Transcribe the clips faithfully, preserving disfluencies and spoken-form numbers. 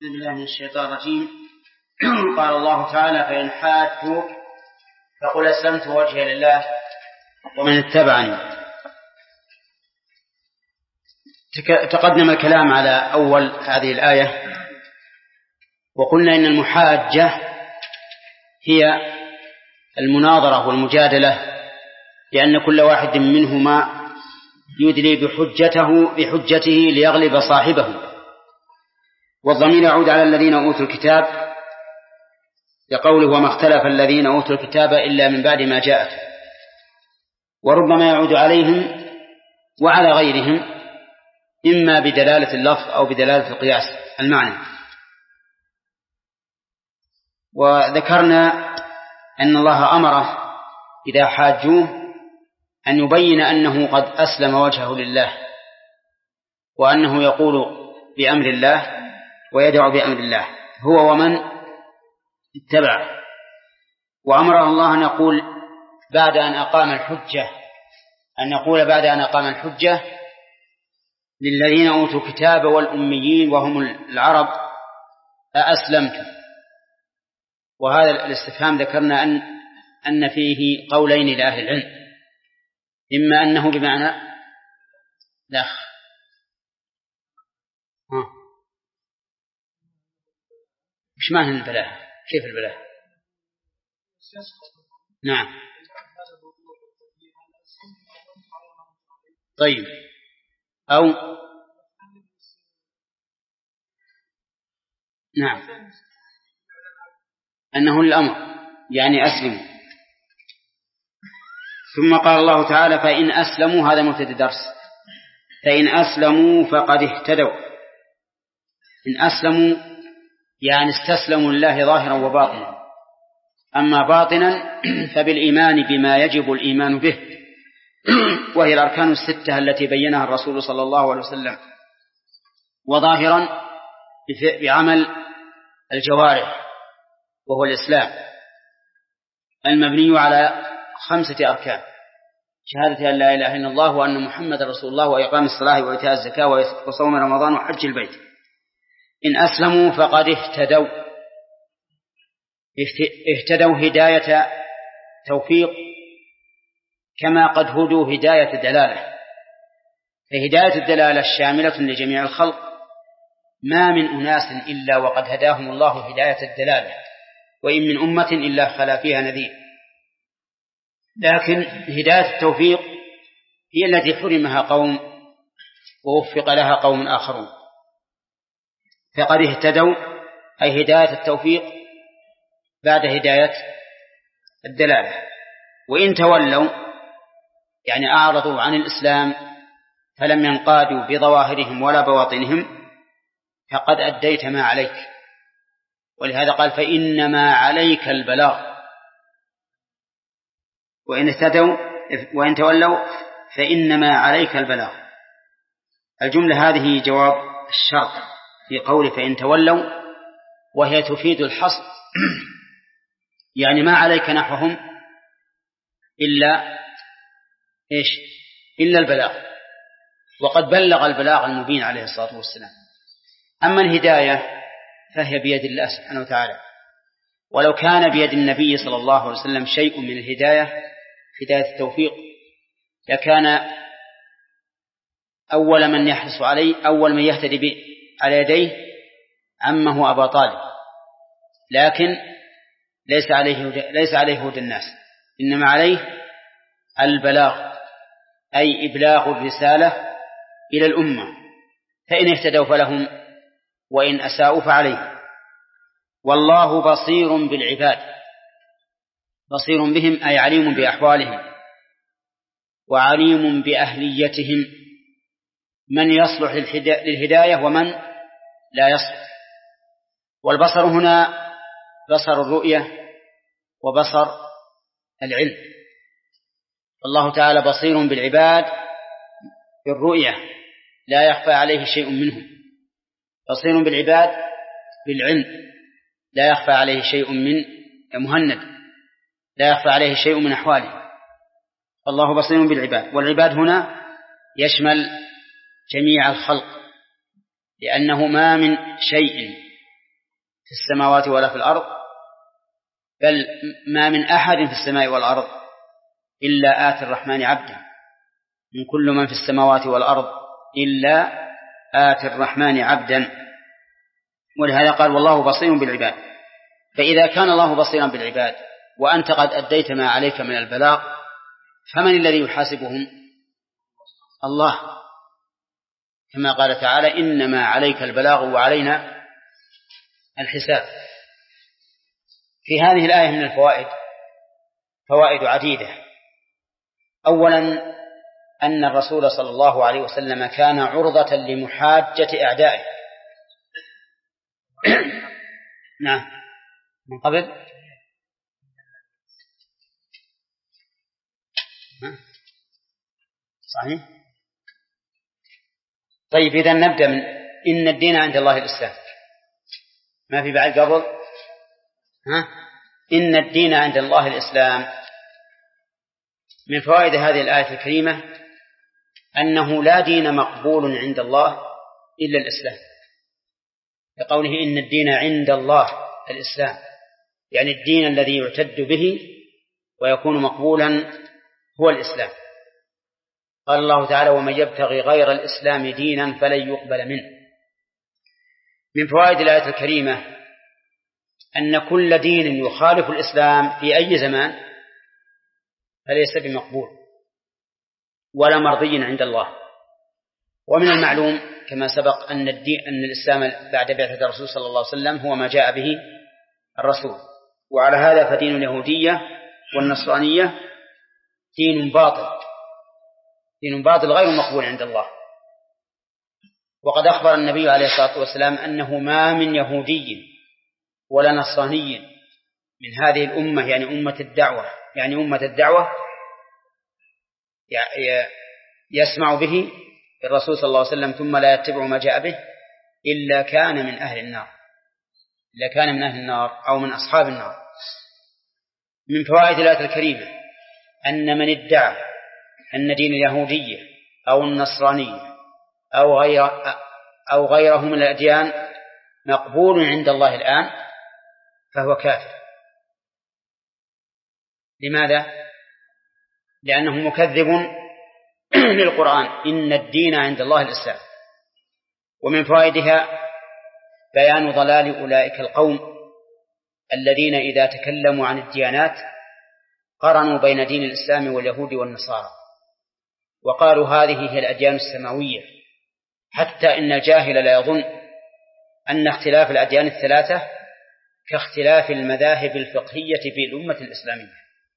بسم الله من الشيطان الرجيم. قال الله تعالى: فإن حاجوك فقل أسلمت وجهي لله ومن اتبعني. تقدم الكلام على أول هذه الآية، وقلنا إن المحاجة هي المناظرة والمجادلة، لأن كل واحد منهما يدلي بحجته بحجته ليغلب صاحبه. والضمير يعود على الذين أوتوا الكتاب لقوله: وما اختلف الذين أوتوا الكتاب إلا من بعد ما جاءت، وربما يعود عليهم وعلى غيرهم، إما بدلالة اللفظ أو بدلالة القياس المعنى. وذكرنا أن الله أمره إذا حاجوه أن يبين أنه قد أسلم وجهه لله، وأنه يقول بأمر الله ويدعو بأمر الله هو ومن اتبعه. وأمره الله أن يقول بعد أن أقام الحجة أن يقول بعد أن أقام الحجة للذين أوتوا الكتاب والأميين وهم العرب: أأسلمتم؟ وهذا الاستفهام ذكرنا أن أن فيه قولين لأهل العلم، إما أنه بمعنى لا ها مش معنى البلاء. كيف البلاء؟ نعم. طيب، أو نعم أنه الأمر يعني أسلموا. ثم قال الله تعالى: فإن أسلموا، هذا مبتدأ درس، فإن أسلموا فقد اهتدوا. إن أسلموا يعني استسلموا لله ظاهرا وباطنا، أما باطنا فبالإيمان بما يجب الإيمان به، وهي الأركان الستة التي بينها الرسول صلى الله عليه وسلم، وظاهرا بعمل الجوارح، وهو الإسلام المبني على خمسة أركان: شهادة أن لا إله إلا الله وأن محمد رسول الله، وإقام الصلاة وإيتاء الزكاة وصوم رمضان وحج البيت. إن أسلموا فقد اهتدوا. اهتدوا هداية توفيق، كما قد هدوا هداية دلالة. فهداية الدلالة الشاملة لجميع الخلق، ما من أناس إلا وقد هداهم الله هداية الدلالة، وإن من أمة إلا خلا فيها نذير. لكن هداية التوفيق هي التي حرمها قوم ووفق لها قوم آخرون. فقد اهتدوا أي هداية التوفيق بعد هداية الدلالة. وإن تولوا يعني أعرضوا عن الإسلام فلم ينقادوا بظواهرهم ولا بواطنهم، فقد أديت ما عليك. ولهذا قال: فإنما عليك البلاغ. وإن اهتدوا وإن تولوا فإنما عليك البلاغ. الجملة هذه جواب الشرط في قول فإن تولوا، وهي تفيد الحصر، يعني ما عليك نحوهم إلا إيش؟ إلا البلاغ، وقد بلغ البلاغ المبين عليه الصلاة والسلام. أما الهداية فهي بيد الله سبحانه وتعالى، ولو كان بيد النبي صلى الله عليه وسلم شيء من الهداية هداية التوفيق لكان أول من يحرص عليه أول من يهتدي به على يديه عمه أبا طالب، لكن ليس عليه ليس عليه هدى الناس، إنما عليه البلاغ، أي إبلاغ الرسالة إلى الأمة. فإن اهتدوا فلهم، وإن أساءوا فعليهم. والله بصير بالعباد. بصير بهم أي عليم بأحوالهم وعليم بأهليتهم، من يصلح للهداية ومن لا يصلح. والبصر هنا بصر الرؤية وبصر العلم. الله تعالى بصير بالعباد بالرؤية، لا يخفى عليه شيء منهم. بصير بالعباد بالعلم، لا يخفى عليه شيء من مهند لا يخفى عليه شيء من أحواله. الله بصير بالعباد. والعباد هنا يشمل جميع الخلق، لأنه ما من شيء في السماوات ولا في الأرض، بل ما من أحد في السماء والأرض إلا آتي الرحمن عبدا، من كل من في السماوات والأرض إلا آتي الرحمن عبدا. ولهذا قال والله بصير بالعباد. فإذا كان الله بصيرا بالعباد وأنت قد أديت ما عليك من البلاغ، فمن الذي يحاسبهم؟ الله، كما قال تعالى إنما عليك البلاغ وعلينا الحساب. في هذه الآية من الفوائد فوائد عديدة. أولا أن الرسول صلى الله عليه وسلم كان عرضة لمحاجة أعدائه. نعم من قبل صحيح. طيب إذا نبدأ من إن الدين عند الله الإسلام، ما في بعد قبل ها؟ إن الدين عند الله الإسلام. من فوائد هذه الآية الكريمة أنه لا دين مقبول عند الله إلا الإسلام، لقوله إن الدين عند الله الإسلام، يعني الدين الذي يعتد به ويكون مقبولا هو الإسلام. قال الله تعالى ومن يبتغي غير الإسلام دينا فلن يقبل منه. من فوائد الآية الكريمة أن كل دين يخالف الإسلام في أي زمان فليس بمقبول ولا مرضي عند الله. ومن المعلوم كما سبق أن الدين أن الإسلام بعد بعثة الرسول صلى الله عليه وسلم هو ما جاء به الرسول، وعلى هذا فدين اليهودية والنصرانية دين باطل، دين باطل غير مقبول عند الله. وقد أخبر النبي عليه الصلاة والسلام أنه ما من يهودي ولا نصراني من هذه الأمة، يعني أمة الدعوة يعني أمة الدعوة يسمع به الرسول صلى الله عليه وسلم ثم لا يتبع ما جاء به إلا كان من أهل النار، إلا كان من أهل النار أو من أصحاب النار. من فوائد الآية الكريمة أن من ادعى أن دين اليهودية أو النصرانية أو غير أو غيره من الأديان مقبول عند الله الآن فهو كافر. لماذا؟ لأنه مكذب للقرآن إن الدين عند الله الإسلام. ومن فوائدها بيان ضلال أولئك القوم الذين إذا تكلموا عن الديانات قرنوا بين دين الإسلام واليهود والنصارى وقالوا هذه هي الأديان السماوية، حتى إن الجاهل لا يظن أن اختلاف الأديان الثلاثة كاختلاف المذاهب الفقهية في الأمة الإسلامية،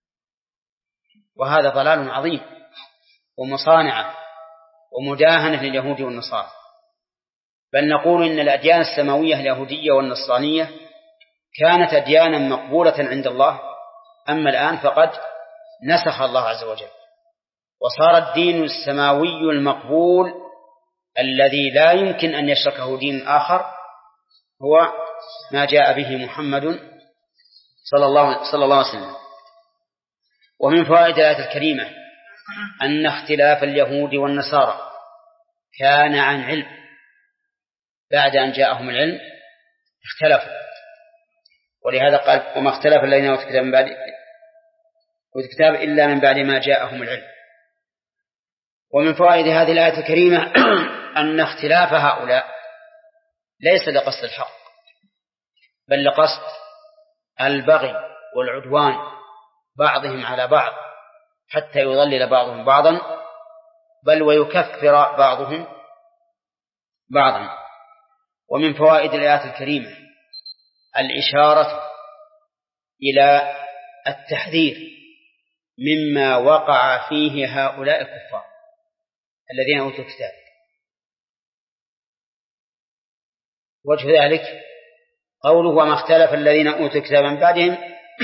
وهذا ضلال عظيم ومصانعة ومداهنة لليهود والنصارى. بل نقول إن الأديان السماوية اليهودية والنصرانية كانت أديانا مقبولة عند الله، أما الآن فقد نسخ الله عز وجل وصار الدين السماوي المقبول الذي لا يمكن أن يشركه دين آخر هو ما جاء به محمد صلى الله, صلى الله عليه وسلم. ومن فوائد الآية الكريمة أن اختلاف اليهود والنصارى كان عن علم، بعد أن جاءهم العلم اختلفوا، ولهذا قال وما اختلف الذين أوتوا الكتاب من بعد أوتوا الكتاب إلا من بعد ما جاءهم العلم. ومن فوائد هذه الآية الكريمة أن اختلاف هؤلاء ليس لقصد الحق بل لقصد البغي والعدوان بعضهم على بعض حتى يضلل بعضهم بعضا بل ويكفر بعضهم بعضا. ومن فوائد الآيات الكريمة الإشارة إلى التحذير مما وقع فيه هؤلاء الكفار الذين أوتوا الكتاب. وجه ذلك قوله وما اختلف الذين أوتوا الكتاب من بعدهم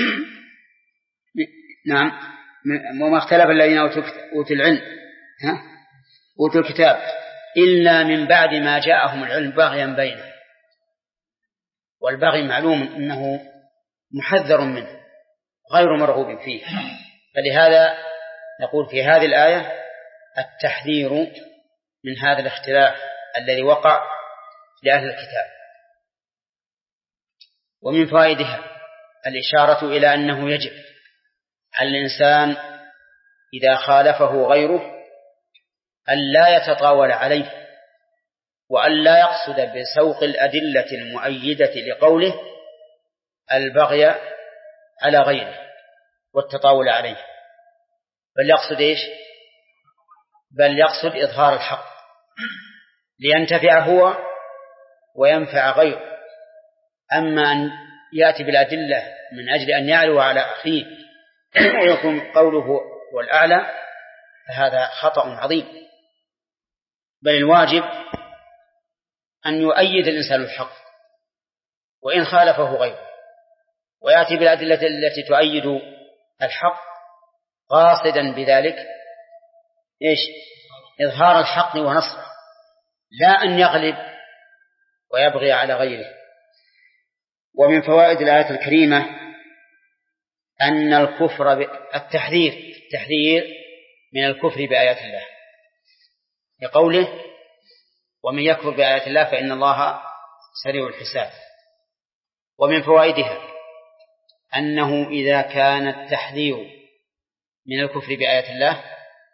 نعم وما اختلف الذين أوتوا العلم ها أوتوا الكتاب إلا من بعد ما جاءهم العلم بغيا بينهم. والبغي معلوم أنه محذر منه غير مرغوب فيه، فلهذا نقول في هذه الآية التحذير من هذا الاختلاف الذي وقع لأهل الكتاب. ومن فوائدها الإشارة إلى أنه يجب على الإنسان إذا خالفه غيره أن لا يتطاول عليه، وأن لا يقصد بسوق الأدلة المؤيدة لقوله البغي على غيره والتطاول عليه، بل يقصد إيش؟ بل يقصد إظهار الحق لينتفع هو وينفع غيره. أما أن يأتي بالأدلة من أجل أن يعلو على أخيه ويكون قوله هو الأعلى فهذا خطأ عظيم، بل الواجب أن يؤيد الإنسان الحق وإن خالفه غيره، ويأتي بالأدلة التي تؤيد الحق قاصدا بذلك إيش؟ إظهار الحق ونصره، لا أن يغلب ويبغي على غيره. ومن فوائد الآية الكريمة أن الكفر التحذير التحذير من الكفر بآيات الله لقوله ومن يكفر بآيات الله فإن الله سريع الحساب. ومن فوائدها أنه إذا كان التحذير من الكفر بآيات الله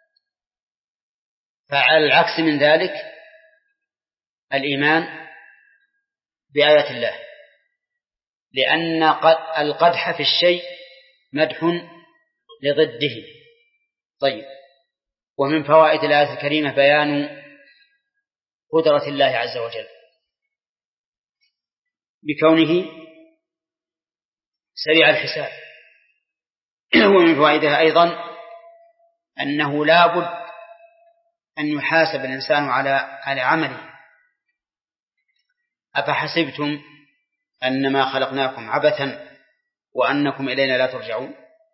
فعلى العكس من ذلك الإيمان بآيات الله، لأن القدح في الشيء مدح لضده. طيب، ومن فوائد الآية الكريمة بيان قدرة الله عز وجل بكونه سريع الحساب. ومن فوائدها أيضا أنه لا بد أن يحاسب الإنسان على على عمله. أفحسبتم أنما خلقناكم عبثا وأنكم إلينا لا ترجعون؟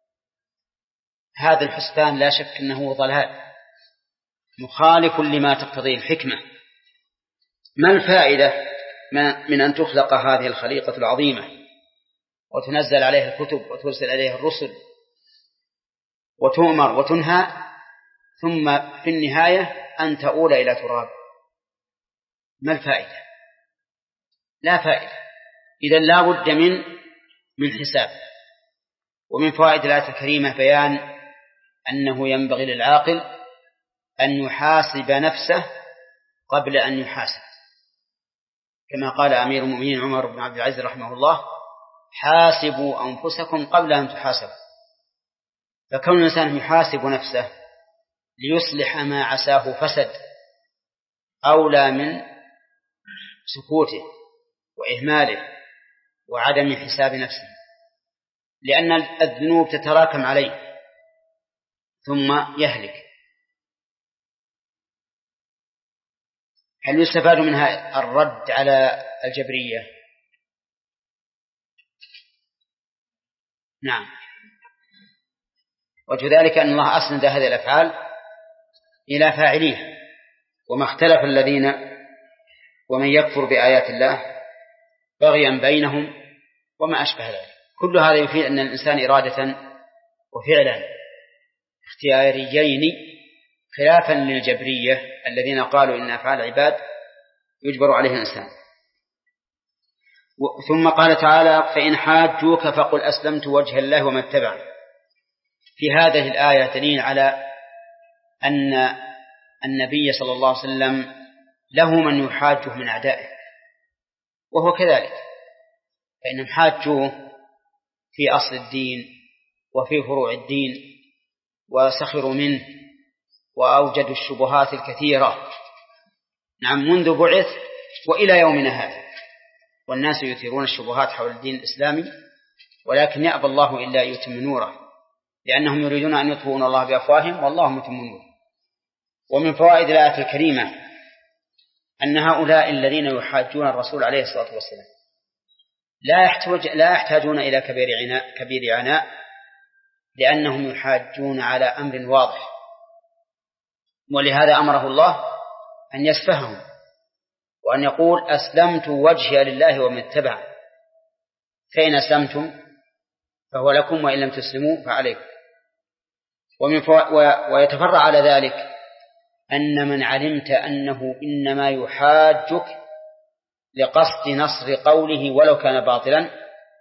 هذا الحسبان لا شك أنه ضلال مخالف لما تقتضيه الحكمة. ما الفائدة من أن تخلق هذه الخليقة العظيمة وتنزل عليها الكتب وترسل عليها الرسل وتؤمر وتنهى ثم في النهاية أن تؤول إلى تراب؟ ما الفائدة؟ لا فائدة. إذن لا بد من من حساب. ومن فوائد الآية الكريمة بيان أنه ينبغي للعاقل أن يحاسب نفسه قبل أن يحاسب، كما قال أمير المؤمنين عمر بن عبد العزيز رحمه الله حاسبوا أنفسكم قبل أن تحاسبوا. فكون الإنسان يحاسب نفسه ليصلح ما عساه فسد أولى من سكوته وإهماله وعدم حساب نفسه، لأن الذنوب تتراكم عليه ثم يهلك. هل يستفاد منها الرد على الجبرية؟ نعم. وجه ذلك أن الله أسند هذه الأفعال إلى فاعليها، وما اختلف الذين ومن يكفر بآيات الله بغيا بينهم وما أشبه ذلك. كل هذا يفيد أن الإنسان إرادة وفعلا اختياريين خلافا للجبرية الذين قالوا إن أفعال العباد يجبر عليه الإنسان. ثم قال تعالى فإن حاجوك فقل أسلمت وجه الله ومن اتبعني. في هذه الآية دليل على أن النبي صلى الله عليه وسلم له من يحاجه من أعدائه، وهو كذلك، فإنهم حاجوه في أصل الدين وفي فروع الدين وسخروا منه وأوجدوا الشبهات الكثيرة، نعم، منذ بعث وإلى يومنا هذا، والناس يثيرون الشبهات حول الدين الإسلامي، ولكن يأبى الله إلا يتم نوره، لأنهم يريدون أن يطفئوا الله بأفواههم والله متم نوره. ومن فوائد الآية الكريمة أن هؤلاء الذين يحاجون الرسول عليه الصلاة والسلام لا يحتاج لا يحتاجون إلى كبير عناء كبير عناء لأنهم يحاجون على أمر واضح، ولهذا أمره الله أن يسفههم وأن يقول أسلمت وجهي لله ومن اتبعني. فإن أسلمتم فهو لكم وإن لم تسلموا فعليكم. ومن فو... ويتفرع على ذلك أن من علمت أنه إنما يحاجك لقصد نصر قوله ولو كان باطلا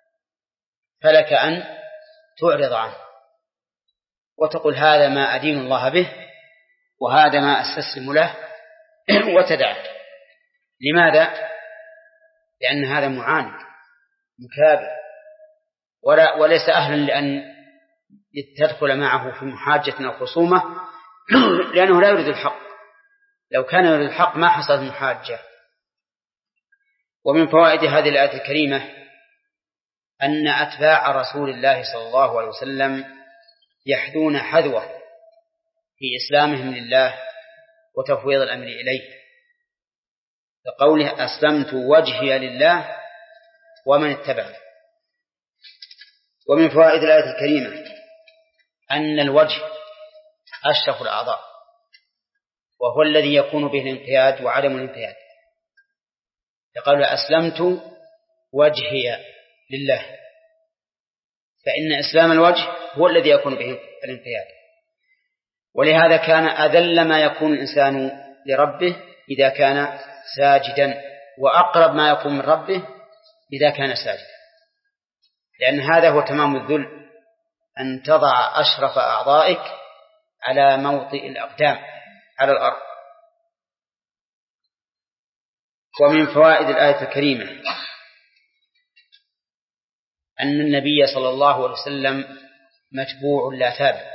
فلك أن تعرض عنه وتقول هذا ما أدين الله به وهذا ما أستسلم له وتدعه. لماذا؟ لأن هذا معاند مكابر ولا وليس أهلا لأن تدخل معه في محاجة أو خصومة لأنه لا يريد الحق. لو كان يريد الحق ما حصلت محاجة. ومن فوائد هذه الآية الكريمة أن أتباع رسول الله صلى الله عليه وسلم يحذون حذوه في إسلامهم لله وتفويض الأمر إليه، كقوله أسلمت وجهي لله ومن اتبعني. ومن فوائد الآية الكريمة أن الوجه أشرف الأعضاء وهو الذي يكون به الانقياد وعدم الانقياد. يقول أسلمت وجهي لله، فإن إسلام الوجه هو الذي يكون به الانقياد. ولهذا كان أذل ما يكون الإنسان لربه إذا كان ساجدا، وأقرب ما يكون من ربه إذا كان ساجدا، لأن هذا هو تمام الذل، أن تضع أشرف أعضائك على موطئ الأقدام على الأرض. ومن فوائد الآية الكريمة أن النبي صلى الله عليه وسلم متبوع لا تابع،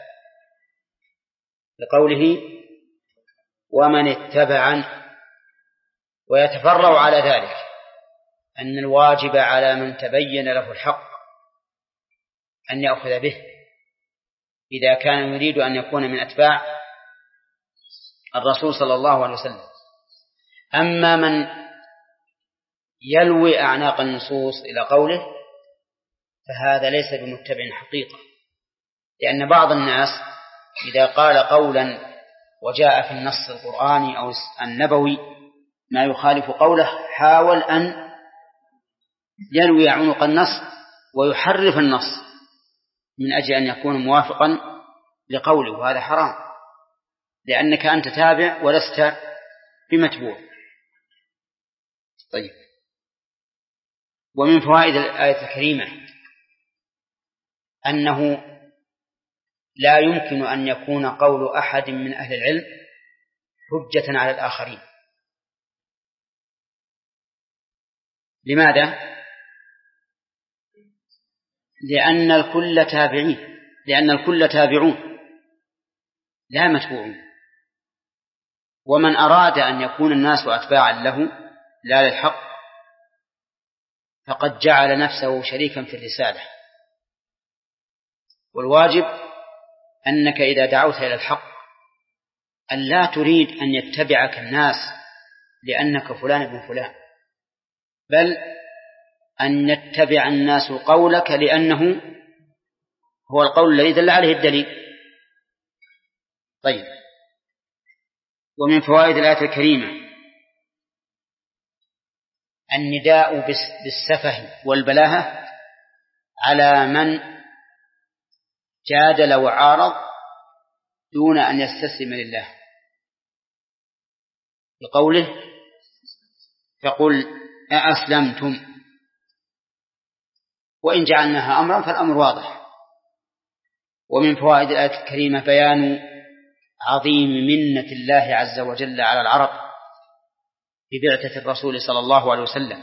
لقوله ومن اتبعني، ويتفرع على ذلك أن الواجب على من تبين له الحق أن يأخذ به إذا كان يريد أن يكون من أتباع الرسول صلى الله عليه وسلم. أما من يلوي أعناق النصوص إلى قوله فهذا ليس بمتبع حقيقة، لأن بعض الناس إذا قال قولا وجاء في النص القرآني أو النبوي ما يخالف قوله حاول أن يلوي عنق النص ويحرف النص من أجل أن يكون موافقا لقوله، وهذا حرام لأنك أنت تابع ولست بمتبوع. طيب، ومن فوائد الآية الكريمة أنه لا يمكن أن يكون قول أحد من أهل العلم حجة على الآخرين. لماذا؟ لأن الكل تابعين، لأن الكل تابعون لا متبوعون. ومن أراد أن يكون الناس أتباعا له لا للحق فقد جعل نفسه شريكا في الرسالة. والواجب أنك إذا دعوت إلى الحق أن لا تريد أن يتبعك الناس لأنك فلان ابن فلان، بل أن يتبع الناس قولك لأنه هو القول الذي دل عليه الدليل. طيب، ومن فوائد الآية الكريمة النداء بالسفه والبلاهة على من جادل وعارض دون أن يستسلم لله، بقوله فقل أأسلمتم، وإن جعلناها أمرا فالأمر واضح. ومن فوائد الآية الكريمة بيان عظيم منة الله عز وجل على العرب ببعثة الرسول صلى الله عليه وسلم.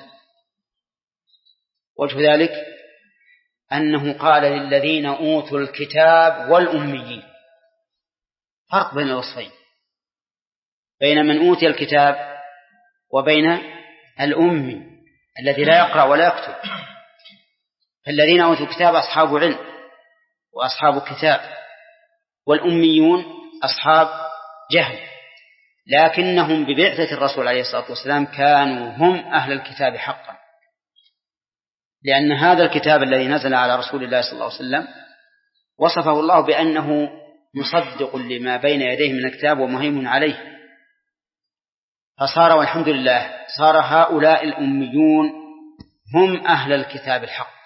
وجه ذلك أنه قال للذين أوتوا الكتاب والأميين، فرق بين الوصفين، بين من أوتي الكتاب وبين الأمي الذي لا يقرأ ولا يكتب. فالذين أوتوا الكتاب أصحاب علم وأصحاب كتاب، والأميون أصحاب جهل، لكنهم ببعثة الرسول عليه الصلاة والسلام كانوا هم أهل الكتاب حقا، لأن هذا الكتاب الذي نزل على رسول الله صلى الله عليه وسلم وصفه الله بأنه مصدق لما بين يديه من الكتاب ومهيمن عليه. فصار والحمد لله صار هؤلاء الأميون هم أهل الكتاب الحق.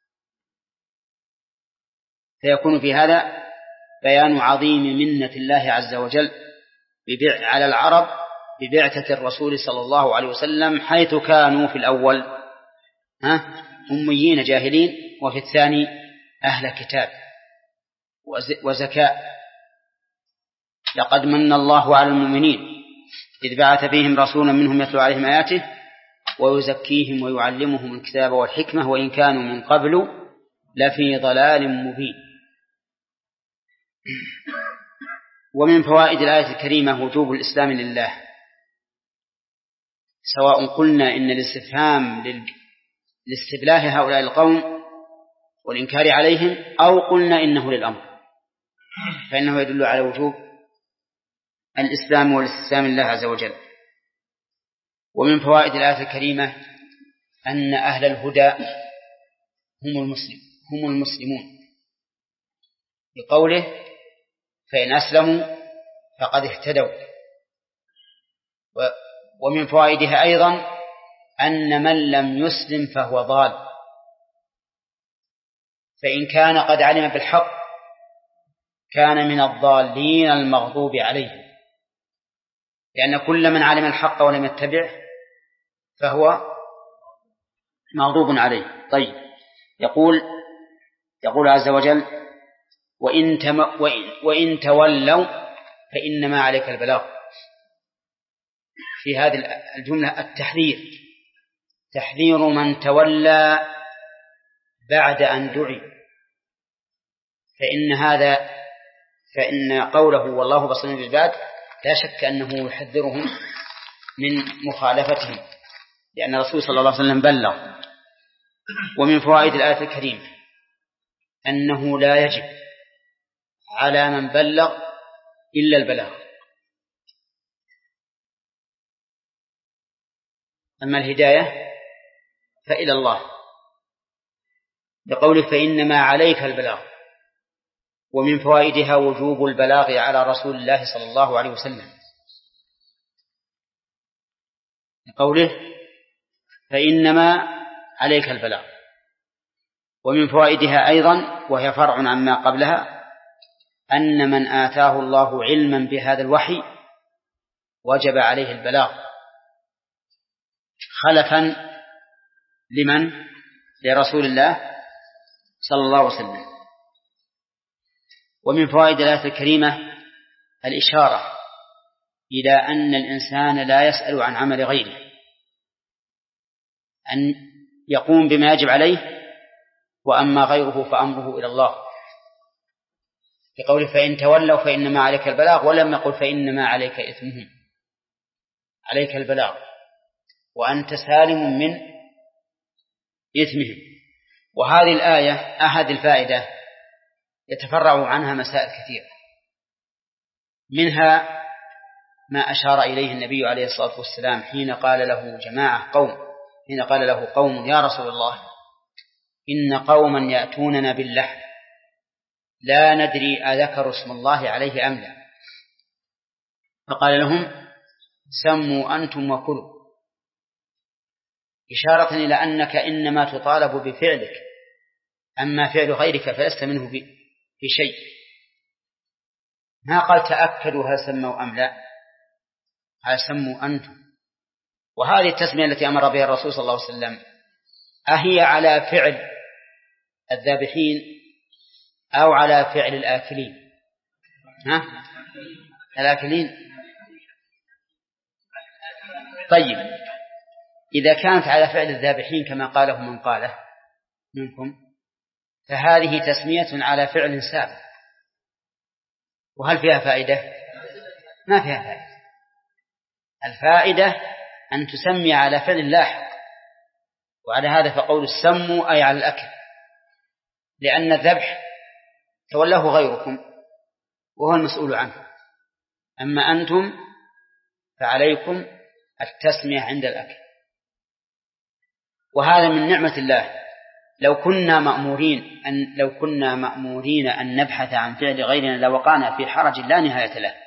فيكون في هذا بيان عظيم منة الله عز وجل على العرب ببعثة الرسول صلى الله عليه وسلم، حيث كانوا في الأول ها أميين جاهلين وفي الثاني أهل كتاب وزكاة. لقد من الله على المؤمنين إذ بعث فيهم رسولا منهم يتلو عليهم آياته ويزكيهم ويعلمهم الكتاب والحكمة وإن كانوا من قبل لفي ضلال مبين. ومن فوائد الآية الكريمة وجوب الإسلام لله، سواء قلنا إن الاستفهام لاستبلاه هؤلاء القوم والإنكار عليهم أو قلنا إنه للأمر، فإنه يدل على وجوب الإسلام والاستسلام لله عز وجل. ومن فوائد الآية الكريمة أن أهل الهدى هم المسلم هم المسلمون بقوله فإن أسلموا فقد اهتدوا. ومن فوائدها أيضا أن من لم يسلم فهو ضال، فإن كان قد علم بالحق كان من الضالين المغضوب عليهم، لأن كل من علم الحق ولم يتبعه فهو مغضوب عليه. طيب، يقول يقول عز وجل وإن, تم وإن, وإن تولوا فإنما عليك البلاغ. في هذه الجملة التحذير، تحذير من تولى بعد أن دعي، فإن هذا فإن قوله والله بصير بالعباد لا شك أنه يحذرهم من مخالفتهم، لأن الرسول صلى الله عليه وسلم بلغ. ومن فوائد الآية الكريمة أنه لا يجب على من بلغ إلا البلاغ، أما الهداية فإلى الله، بقوله فإنما عليك البلاغ. ومن فوائدها وجوب البلاغ على رسول الله صلى الله عليه وسلم، بقوله فإنما عليك البلاغ. ومن فوائدها أيضا وهي فرع عما قبلها أن من آتاه الله علما بهذا الوحي وجب عليه البلاغ خلفا لمن؟ لرسول الله صلى الله عليه وسلم. ومن فوائد الآية الكريمة الإشارة إلى أن الإنسان لا يسأل عن عمل غيره، أن يقوم بما يجب عليه، وأما غيره فأمره إلى الله، بقوله فإن تولوا فإنما عليك البلاغ، ولم يقل فإنما عليك إثمهم، عليك البلاغ وأنت سالم من إثمهم. وهذه الآية أحد الفائدة يتفرع عنها مسائل كثيرة، منها ما أشار إليه النبي عليه الصلاة والسلام حين قال له جماعة قوم حين قال له قوم يا رسول الله إن قوما يأتوننا باللحم لا ندري أذكر اسم الله عليه أم لا، فقال لهم سموا أنتم وكلوا، إشارة إلى أنك إنما تطالب بفعلك، أما فعل غيرك فلست منه في شيء. ما قال تأكدوا هل سموا أم لا، هل سموا أنتم. وهذه التسمية التي أمر بها الرسول صلى الله عليه وسلم أهي على فعل الذابحين أو على فعل الآكلين؟ ها؟ الآكلين. طيب، إذا كانت على فعل الذابحين كما قاله من قاله منكم فهذه تسمية على فعل سابق، وهل فيها فائدة؟ ما فيها فائدة. الفائدة أن تسمي على فعل لاحق، وعلى هذا فقول السموا أي على الأكل، لأن الذبح تولاه غيركم وهو المسؤول عنه، أما أنتم فعليكم التسمية عند الأكل. وهذا من نعمة الله. لو كنا مأمورين أن لو كنا مأمورين أن نبحث عن فعل غيرنا لوقعنا في حرج لا نهاية له.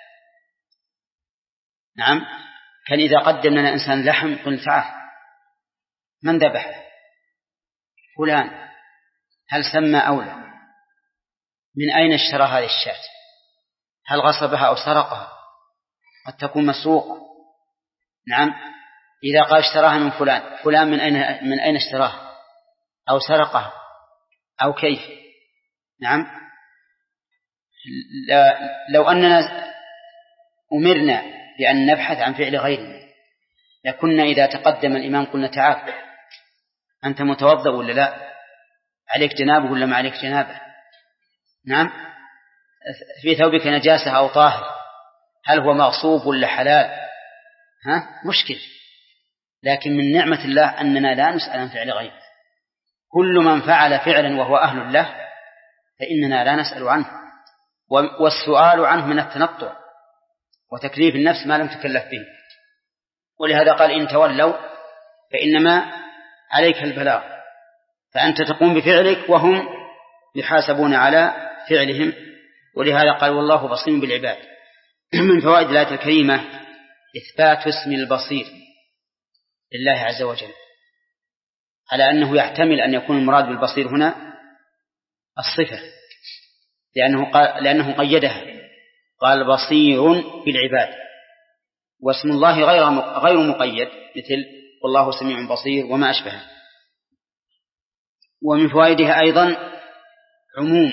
نعم، كان إذا قدم لنا إنسان لحم قلت تعال من ذبح؟ فلان. هل سمى أو لا؟ من أين اشترى هذه الشاة؟ هل غصبها أو سرقها؟ قد تكون مسروقة. نعم، إذا قال اشتراها من فلان، فلان من أين من أين اشتراها أو سرقها؟ أو كيف. نعم. لو أننا أمرنا بأن نبحث عن فعل غيرنا لكنا إذا تقدم الإمام قلنا تعال أنت متوضأ ولا لا، عليك جنابه ولا ما عليك جنابه، نعم، في ثوبك نجاسة أو طاهر، هل هو مغصوب ولا حلال، ها مشكل. لكن من نعمة الله أننا لا نسأل عن فعل غيره، كل من فعل فعلا وهو أهل له فإننا لا نسأل عنه، والسؤال عنه من التنطع وتكليف النفس ما لم تكلف به. ولهذا قال إن تولوا فإنما عليك البلاغ، فأنت تقوم بفعلك وهم يحاسبون على فعلهم. ولهذا قال والله بصير بالعباد. من فوائد الآية الكريمة إثبات اسم البصير لله عز وجل، على أنه يحتمل أن يكون المراد بالبصير هنا الصفة، لأنه, قال لأنه قيدها قال بصير بالعباد، واسم الله غير غير مقيد مثل والله سميع بصير وما أشبهه. ومن فوائدها أيضا عموم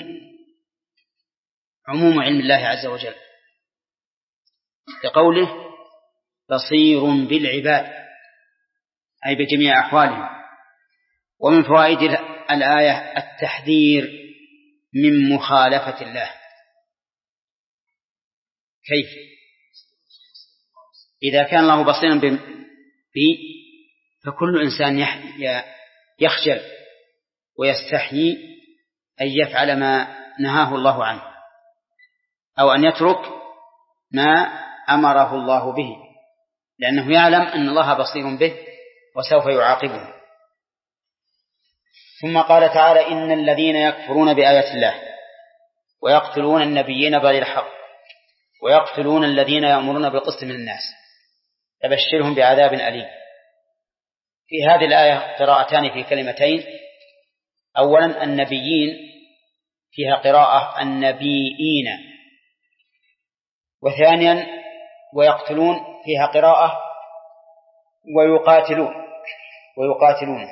عموم علم الله عز وجل لقوله بصير بالعباد أي بجميع أحوالهم. ومن فوائد الآية التحذير من مخالفة الله. كيف؟ إذا كان الله بصيرا بي فكل إنسان يخجل ويستحيي أن يفعل ما نهاه الله عنه أو أن يترك ما أمره الله به، لأنه يعلم أن الله بصير به وسوف يعاقبه. ثم قال تعالى إن الذين يكفرون بآيات الله ويقتلون النبيين بغير حق ويقتلون الذين يأمرون بالقسط من الناس فبشرهم بعذاب أليم. في هذه الآية قراءتان في كلمتين. أولا النبيين فيها قراءة النبيين، وثانيا ويقتلون فيها قراءة ويقاتلون ويقاتلون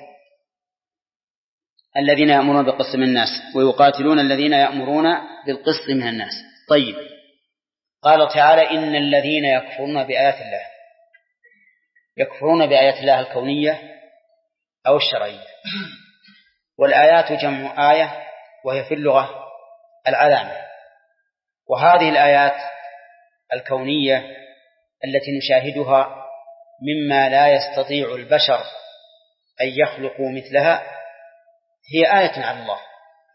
الذين يأمرون بالقسط من الناس ويقاتلون الذين يأمرون بالقسط من الناس. طيب، قال تعالى إن الذين يكفرون بآيات الله، يكفرون بآيات الله الكونية أو الشرعية. والآيات جمع آية وهي في اللغة العلامة، وهذه الآيات الكونية التي نشاهدها مما لا يستطيع البشر أن يخلقوا مثلها هي آية على الله،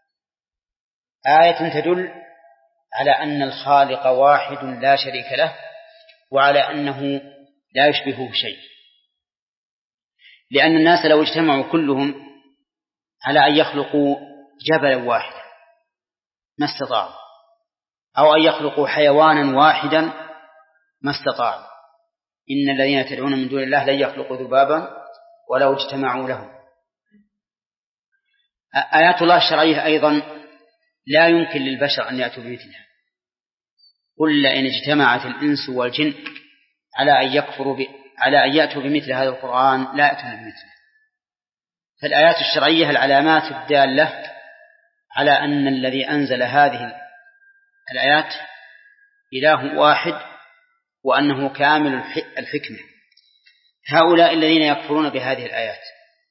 آية تدل على أن الخالق واحد لا شريك له وعلى أنه لا يشبهه شيء. لأن الناس لو اجتمعوا كلهم على أن يخلقوا جبلا واحدا ما استطاعوا، أو أن يخلقوا حيوانا واحدا ما استطاعوا. إن الذين تدعون من دون الله لن يخلقوا ذبابا ولو اجتمعوا له. آيات الله الشرعية أيضا لا يمكن للبشر أن يأتوا بمثلها، قل إن اجتمعت الإنس والجن على أن يكفروا ب... على أن يأتوا بمثل هذا القرآن لا يأتون بمثله. فالآيات الشرعية العلامات الدالة على أن الذي أنزل هذه الآيات إله واحد وأنه كامل الحكمة. هؤلاء الذين يكفرون بهذه الآيات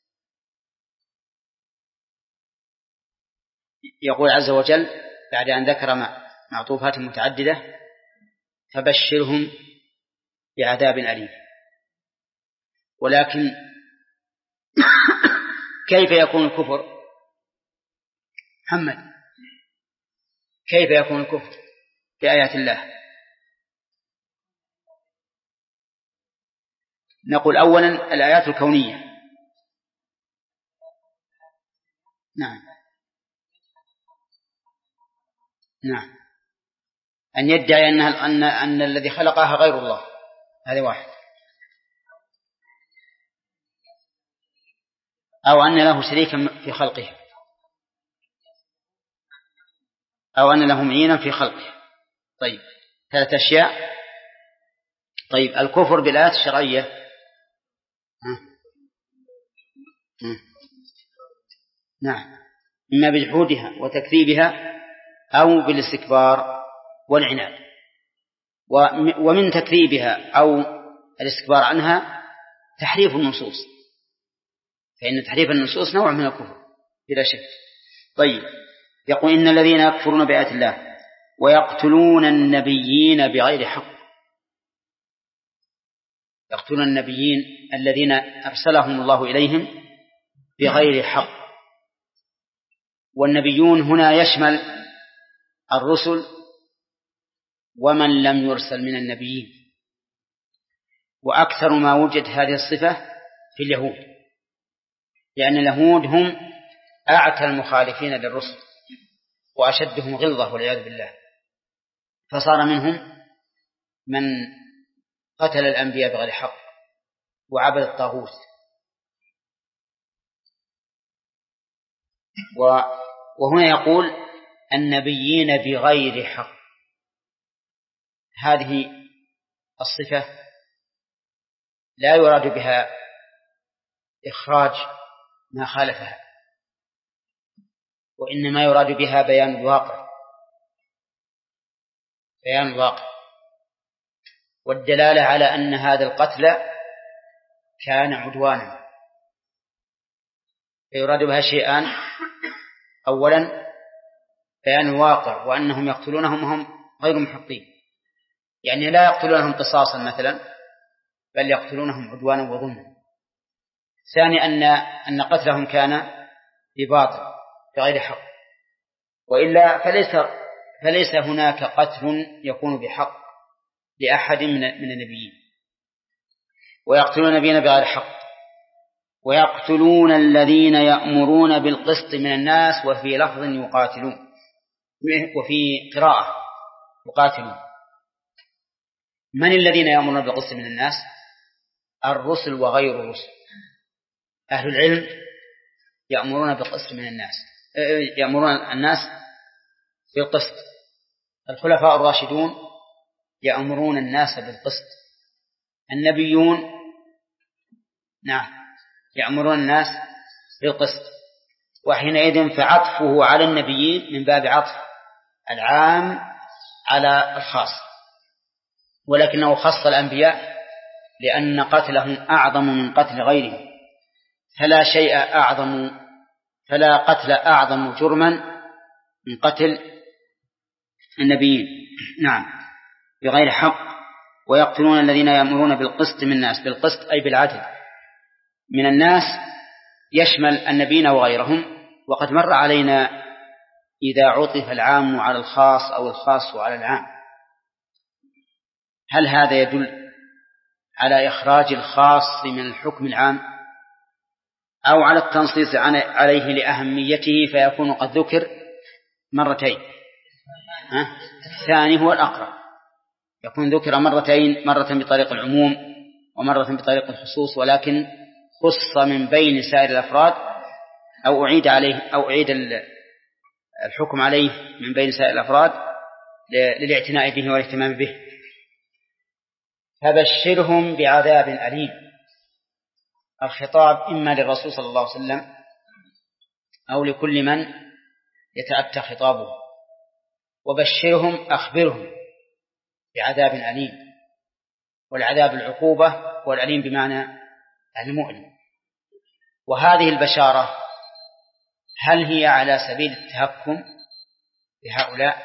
يقول عز وجل بعد أن ذكر معطوفات متعددة فبشرهم بعذاب أليم. ولكن كيف يكون الكفر؟ محمد، كيف يكون الكفر بآيات الله؟ نقول أولا الآيات الكونية. نعم نعم أن يدعي أنها أن أن الذي خلقها غير الله، هذا واحد. أو أن له شريكا في خلقه، أو أن له معينا في خلقه. طيب، ثلاث أشياء. طيب، الكفر بالآيات الشرعية ها. ها. نعم إما بجحودها وتكذيبها أو بالاستكبار والعناد. ومن تكذيبها أو الاستكبار عنها تحريف النصوص، فإن تحريف النصوص نوع من الكفر بلا شك. طيب، يقول إن الذين يكفرون بآيات الله ويقتلون النبيين بغير حق، يقتلون النبيين الذين أرسلهم الله إليهم بغير حق. والنبيون هنا يشمل الرسل ومن لم يرسل من النبيين، وأكثر ما وجد هذه الصفة في اليهود، لأن اليهود هم أعتى المخالفين للرسل وأشدهم غلظة والعياذ بالله، فصار منهم من قتل الأنبياء بغير حق وعبد الطاغوت. وهنا يقول النبيين بغير حق، هذه الصفة لا يراد بها إخراج ما خالفها، وإنما يراد بها بيان الواقع، بيان الواقع والدلالة على أن هذا القتل كان عدوانا. فيراد بها شيئان: أولا بيان الواقع وأنهم يقتلونهم وهم غير محقين، يعني لا يقتلونهم قصاصا مثلا، بل يقتلونهم عدوانا وظلما. ثاني أن أن قتلهم كان بباطل بغير حق، وإلا فليس فليس هناك قتل يكون بحق لأحد من من النبيين. ويقتلون النبيين بغير حق ويقتلون الذين يأمرون بالقسط من الناس، وفي لفظ يقاتلون، وفي قراءة يقاتلون. من الذين يأمرون بالقسط من الناس؟ الرسل وغير الرسل. أهل العلم يأمرون بالقسط من الناس، يأمرون الناس بالقسط. الخلفاء الراشدون يأمرون الناس بالقسط. النبيون نعم يأمرون الناس بالقسط. وحينئذ فعطفه على النبيين من باب عطف العام على الخاص، ولكنه خص الأنبياء لأن قتلهم أعظم من قتل غيرهم، فلا شيء أعظم فلا قتل أعظم جرما من قتل النبيين نعم بغير حق. ويقتلون الذين يأمرون بالقسط من الناس، بالقسط أي بالعدل من الناس، يشمل النبيين وغيرهم. وقد مر علينا إذا عطف العام على الخاص أو الخاص على العام، هل هذا يدل على إخراج الخاص من الحكم العام أو على التنصيص عليه لأهميته فيكون قد ذكر مرتين؟ ها؟ الثاني هو الأقرب، يكون ذكر مرتين، مرة بطريق العموم ومرة بطريق الخصوص، ولكن خص من بين سائر الأفراد أو أعيد عليه أو أعيد الحكم عليه من بين سائر الأفراد للاعتناء به والاهتمام به. فبشرهم بعذاب أليم. الخطاب إما للرسول صلى الله عليه وسلم أو لكل من يتأتى خطابه. وبشرهم أخبرهم بعذاب أليم، والعذاب العقوبة والأليم بمعنى المؤلم. وهذه البشارة هل هي على سبيل التهكم بهؤلاء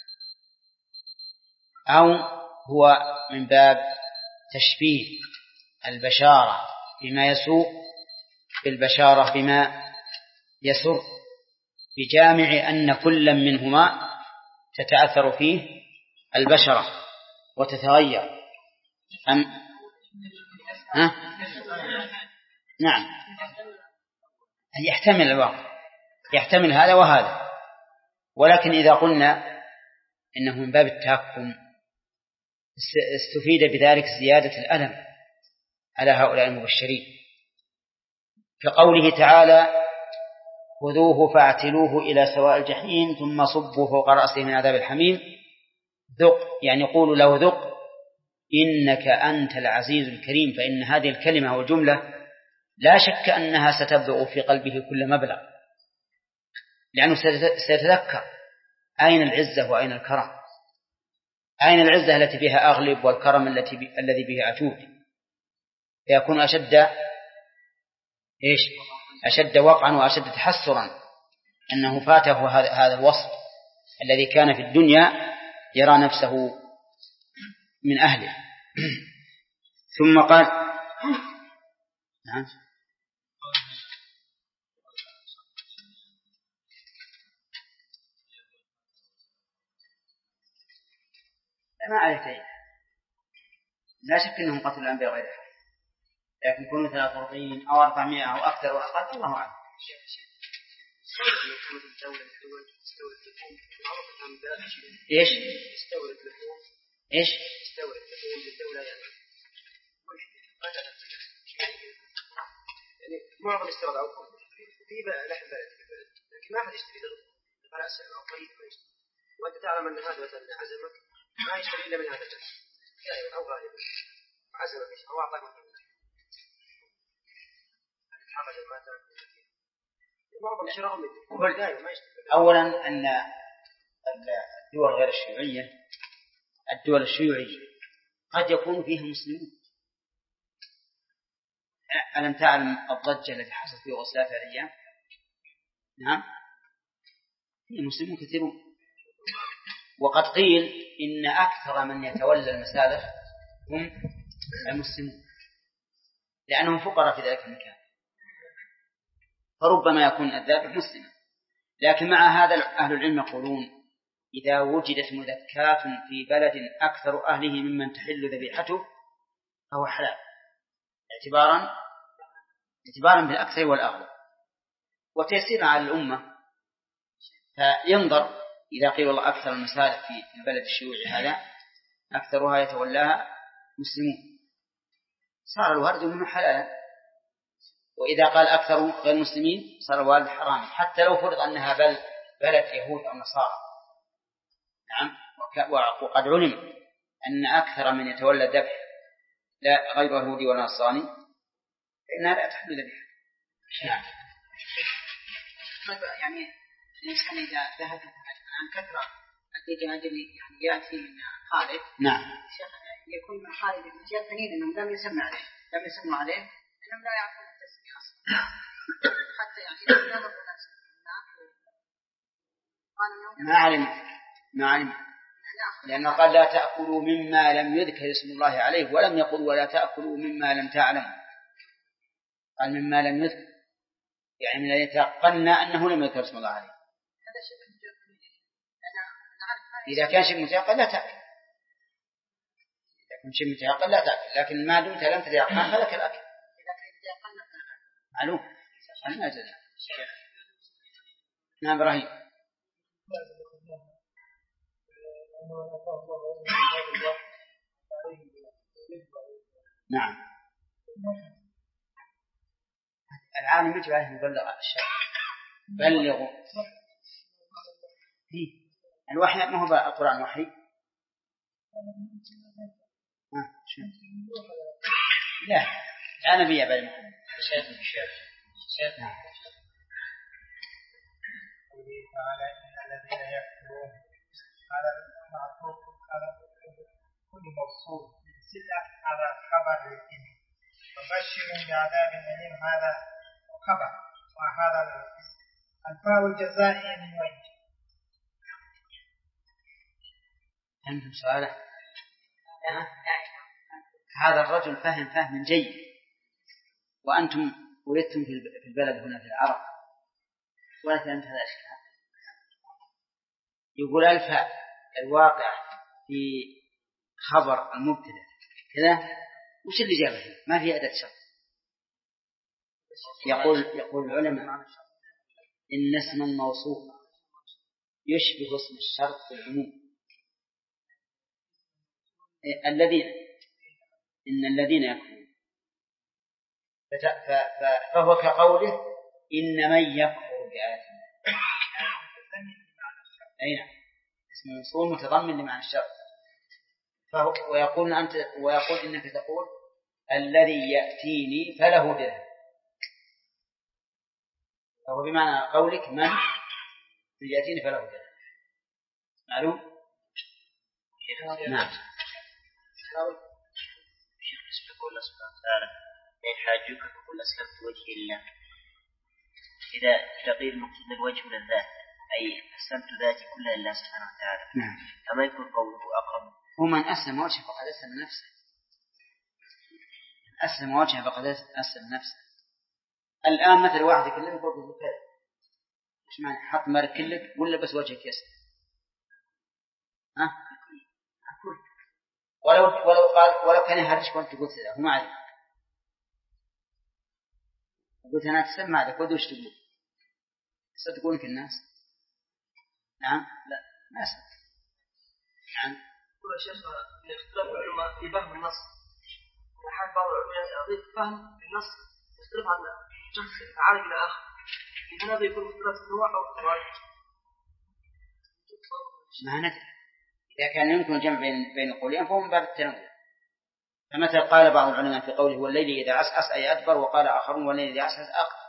أو هو من باب تشبيه البشارة بما يسوء بالبشارة بما يسر، بجامع أن كل منهما تتأثر فيه البشرة وتتغير أم ها؟ نعم يحتمل الواقع، يحتمل هذا وهذا. ولكن إذا قلنا إنه من باب التهكم استفيد بذلك زيادة الألم على هؤلاء المبشرين، كقوله تعالى: خذوه فاعتلوه إلى سواء الجحيم ثم صبوا فوق رأسه من عذاب الحميم ذق، يعني يقول له ذق إنك أنت العزيز الكريم. فإن هذه الكلمة والجملة لا شك أنها ستبلغ في قلبه كل مبلغ، لأنه سيتذكر أين العزة وأين الكرم، أين العزة التي بها أغلب والكرم التي بي... الذي بها أجود، فيكون أشد إيش أشد وقعا وأشد تحسرا أنه فاته هذا هذا الوصف الذي كان في الدنيا يرى نفسه من أهله. ثم قال نعم ما عليه، لا شك أنهم قتلوا الأنبياء غير حق، لكن كونوا ثلاثة وأربعين أو أربعمائة أو أكثر وأقل الله أعلم. إيش استورد لحوم إيش استورد لحوم للدولة يعني يعني معظم استورد أو في لحم بلد في البلد، لكن ما أحد يشتري على سعر أو طريق ما يشتري، وأنت تعلم أن هذا مثلا عزمك ما يشتري إلا من هذا البلد دائما أو غالبا عزمك أو أعطاك مثلا حمل الماتع معظم شراءهم دائما ما يشتري. أولا أن الدول غير الشيوعية الدول الشيوعية قد يكون فيها مسلمون. ألم تعلم الضجة التي حصلت في يوغوسلافيا الأيام؟ نعم فيه مسلمون كثيرون، وقد قيل إن أكثر من يتولى المسالخ هم المسلمون لأنهم فقراء في ذلك المكان، فربما يكون الذابح مسلما. لكن مع هذا أهل العلم يقولون إذا وجدت مذكاة في بلد أكثر أهله ممن تحل ذبيحته فهو حلال اعتبارا اعتبارا بالأكثر والأغلب وتيسيرا على الأمة. فينظر إذا قيل الله أكثر المسالك في البلد الشيوعي هذا أكثرها يتولاها مسلمون صار الوارد منه حلالا، وإذا قال أكثر غير المسلمين صار الوارد حراما حتى لو فرض أنها بل بلد يهود أو نصارى. نعم وقد علم أن أكثر من يتولى الذبح لا غير يهودي ولا نصراني فإنها لا تحل ذبيحة. نعم يعني الإنسان إذا ذهب عن كثرة الذي أجل يعني يأتي من خالد نعم يكون من خالد المتيقنين أنهم لم يسمى عليه لم يسموا عليه أنهم لا يعرفون التسمية أصلا حتى يعني لا نظر ما علم ما علم لأنه قال لا تأكلوا مما لم يذكر اسم الله عليه ولم يقل ولا تأكلوا مما لم تعلم، قال مما لم يذكر يعني من يتقنى أنه لم يذكر اسم الله عليه. إذا كان شيء متيقن لا تأكل، إذا كان شيء متيقن لا تأكل، لكن ما دمت لم تتيقن فلك الأكل. معلوم أنا أجل. نعم إبراهيم. نعم العالم يجب عليه يبلغ الشيء بلغوا الوحي ما هو القرآن وحي لا لا نبي بل محمد شيخ الشيخ شيخ تعالى إن الذين يكفرون هذا المعطوف على كل موصول بالسلة على خبر الإنسان فبشر بعذاب أليم هذا خبر وهذا الفاء الجزائي من وين؟ عندهم سؤال. هذا الرجل فهم فهم جيد وأنتم ولدتم في البلد هنا في العرب ولا فهمت هذا الشيء. يقول الفاء الواقع في خبر المبتدأ كذا وش اللي جابه؟ ما في أداة شرط. يقول يقول العلماء إن اسم الموصوف يشبه اسم الشرط في العموم. الذين إن الذين يكفرون فهو كقوله إن من يكفر بآيات الله. أي نعم اسم الموصول متضمن لمعنى الشرط. فهو ويقول أنت ويقول إنك تقول الذي يأتيني فله درهم، فهو بمعنى قولك من يأتيني فله ذلك. معلوم؟ نعم. شيخ نسبة قول الله سبحانه وتعالى إن حاجوك فقل أسلمت وجهي لله، إذا إذا قيل مقصود الوجه من الذات أي أسلمت ذاتي كلها لله سبحانه وتعالى. نعم. أما يكون قوله أقرب هو من أسلم وجهه فقد أسلم نفسه، أسلم وجهه فقد أسلم نفسه. الآن مثل واحد يكلمك ويقول كذا، إيش معنى حط مارك كلك ولا بس وجهك يسلم؟ ها؟ أقول ولو ولو قال ولو كان يهرجك وأنت قلت له هو ما عليك، قلت أنا أتسمع عليك ودوش تقول ستقولك الناس. نعم لا ما أسلم. نعم. يقول يا شيخ من اختلاف العلماء في فهم النص، أحيانا بعض العلماء يضيف فهم النص يختلف عن شخص يتعالج إلى آخر، إذن هذا يكون اختلاف النوع أو التراجع. ما ندري إذا كان يمكن الجمع بين بين القولين فهو من باب التنوع. فمثل قال بعض العلماء في قوله والليل إذا عسعس أي أدبر، وقال آخرون والليل إذا عسعس أقبل،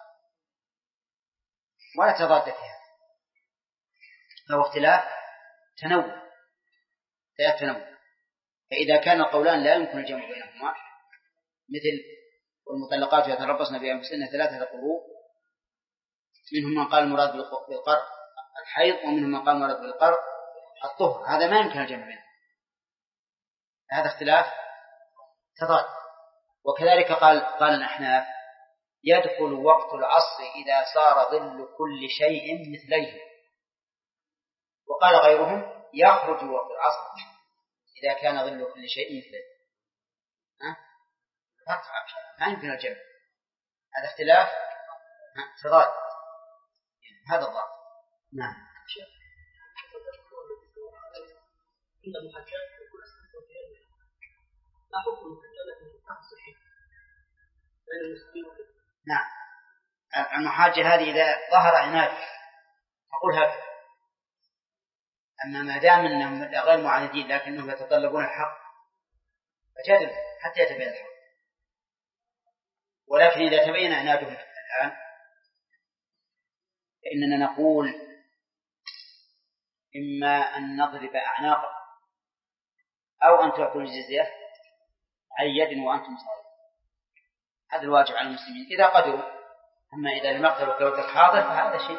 ولا تضاد فيها، فهو اختلاف تنوع لا تنوع. فإذا كان القولان لا يمكن الجمع بينهما مثل والمطلقات يتربصن بأنفسهن ثلاثة قروء، منهم من قال المراد بالقرء الحيض ومنهم من قال المراد بالقرء الطهر، هذا ما يمكن الجمع بينه، هذا اختلاف تضاد. وكذلك قال قال الأحناف يدخل وقت العصر إذا صار ظل كل شيء مثليه، وقال غيرهم يخرج وقت العصر إذا كان ظل كل شيء مثله. ها؟ ما يمكن الجمع، هذا اختلاف تضاد، هذا الضابط. نعم. عند المحاجات يكون أسلمت في هذه لا حكم المحاجات في الصحيح بين المسلمين. نعم. المحاجة هذه إذا ظهر عناد أقول هكذا، أما ما دام أنهم غير معاندين لكنهم يتطلبون الحق فجادل حتى يتبين الحق. ولكن إذا تبين عنادهم الآن فإننا نقول إما أن نضرب أعناقهم أو أن تعطوا الجزية عن يد وأنتم صادقون، هذا الواجب على المسلمين إذا قدروا. أما إذا لم يقدروا كوجه حاضر فهذا شيء.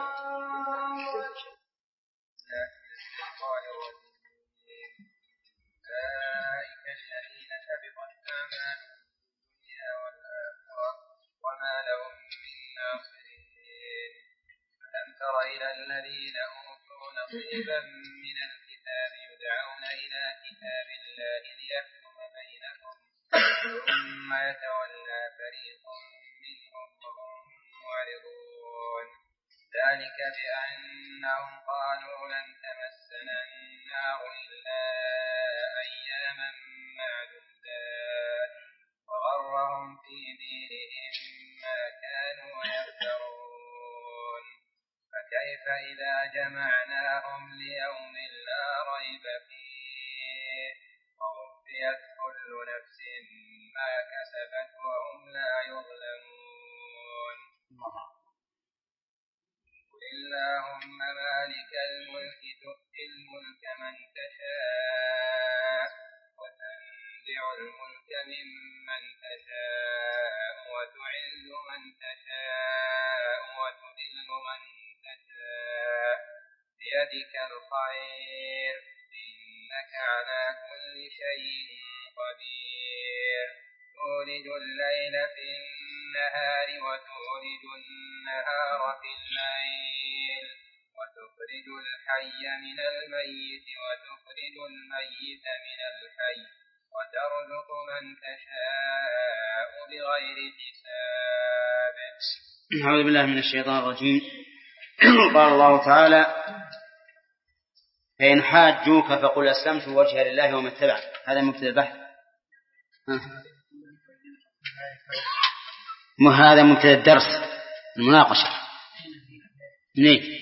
أولئك الذين حبطت أعمالهم في الدنيا والآخرة وما لهم من ناصرين. ألم تر إلى الذين أوتوا نصيبا من الكتاب يدعون إلى كتاب الله ليحكم بينهم ثم يتولى فريق منهم وهم معرضون. ذلك بأنهم قالوا لن تمسنا النار إلا أياما معدودات وغرهم في دينهم ما كانوا يفترون. فكيف إذا جمعناهم ليوم لا ريب فيه ووفيت كل نفس ما كسبت وهم لا يظلمون. قل اللهم مالك الملك تؤتي الملك من تشاء وتنزع الملك ممن تشاء وتعز من تشاء وتذل من تشاء بيدك الخير إنك على كل شيء قدير. تولج الليل في النهار وتولج النهار في الليل وتخرج الحي من الميت وتخرج الميت من الحي وترزق من تشاء بغير حساب. أعوذ بالله من الشيطان الرجيم. قال الله تعالى فإن حاجوك فقل أسلمت وجهي لله ومن اتبعني. هذا مبتدأ البحث، وهذا مبتدأ الدرس المناقشة. نيجي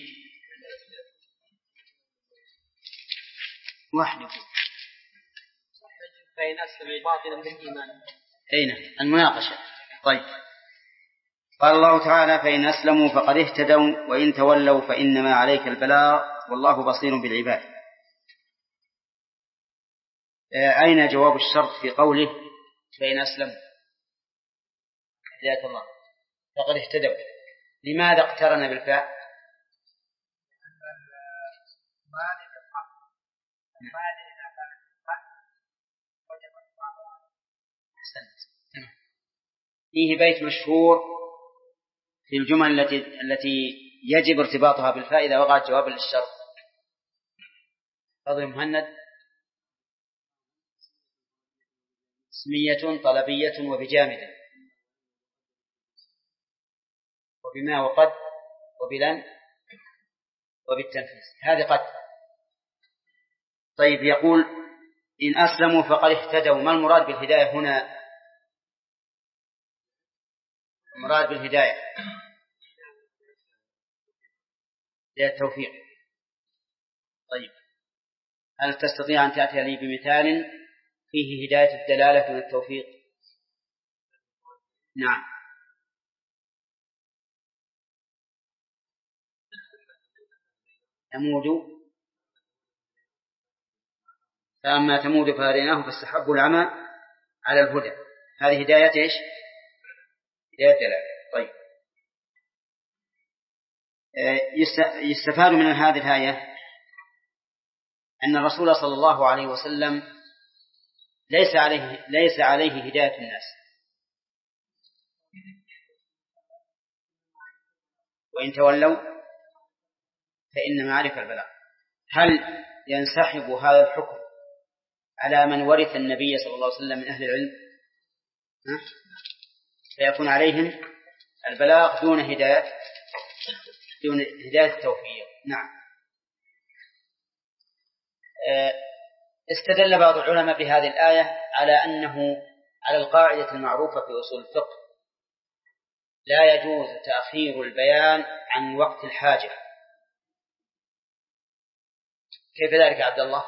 واحد فإن أسلم باطلا بالإيمان. أين المناقشة؟ طيب قال الله تعالى فإن أسلموا فقد اهتدوا وإن تولوا فإنما عليك البلاغ والله بصير بالعباد. أين جواب الشرط في قوله فإن أسلموا؟ هداية الله فقد اهتدوا، لماذا اقترن بالفاء؟ فيه بيت مشهور في الجمل التي التي يجب ارتباطها بالفاء إذا وقعت جوابا للشرط. فضل مهند. اسمية طلبية وبجامدة وبما وقد وبلن وبالتنفيذ، هذه قد. طيب يقول إن أسلموا فقد اهتدوا، ما المراد بالهداية هنا؟ المراد بالهداية هي التوفيق. طيب هل تستطيع أن تأتي لي بمثال فيه هداية الدلالة من التوفيق؟ نعم. تمود، فأما تمود فهديناه فاستحبوا العمى على الهدى، هذه هداية إيش؟ هداية دلالة. طيب يستفاد من هذه الآية أن الرسول صلى الله عليه وسلم ليس عليه ليس عليه هداية الناس، وإن تولوا فإنما عليك البلاغ. هل ينسحب هذا الحكم على من ورث النبي صلى الله عليه وسلم من أهل العلم؟ ها؟ فيكون عليهم البلاغ دون هداية دون هداية التوفيق. نعم. استدل بعض العلماء بهذه الآية على أنه على القاعدة المعروفة في أصول الفقه لا يجوز تأخير البيان عن وقت الحاجة. كيف ذلك عبد الله؟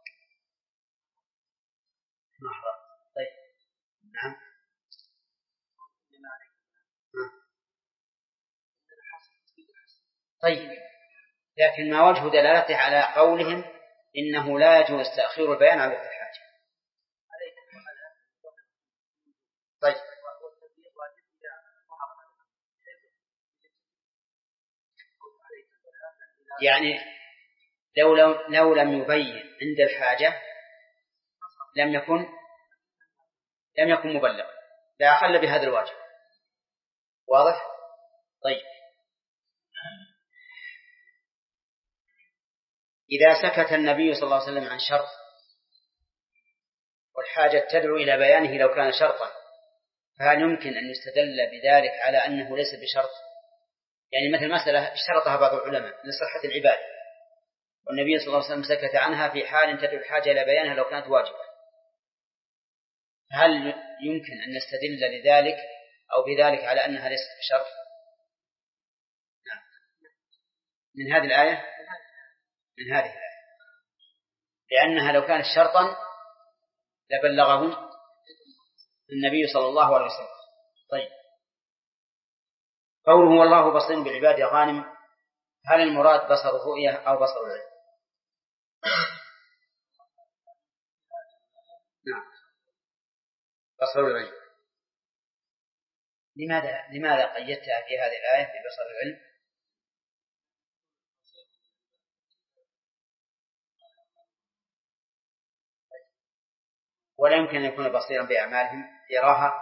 طيب نعم. طيب لكن ما وجه دلالته على قولهم إنه لا يجوز تأخير البيان عن وقت الحاجة؟ طيب يعني لو, لو, لو لم يبين عند الحاجة لم يكن لم يكن مبلغا، لا أخل بهذا الواجب. واضح؟ طيب إذا سكت النبي صلى الله عليه وسلم عن شرط والحاجة تدعو إلى بيانه لو كان شرطا، فهل يمكن أن يستدل بذلك على أنه ليس بشرط؟ يعني مثل مسألة اشترطها بعض العلماء لصحة العبادة والنبي صلى الله عليه وسلم سكت عنها في حال تدعو الحاجة إلى بيانها لو كانت واجبة، هل يمكن أن نستدل لذلك أو بذلك على أنها ليست بشرط؟ نعم. من هذه الآية من هذه الآية لأنها لو كانت شرطا لبلغه النبي صلى الله عليه وسلم. طيب قوله والله بصير بالعباد يا غانم، هل المراد بصر الرؤية أو بصر العلم؟ نعم بصر العلم. لماذا لماذا قيدتها في هذه الآية ببصر العلم؟ ولا يمكن أن يكون بصيرا بأعمالهم يراها؟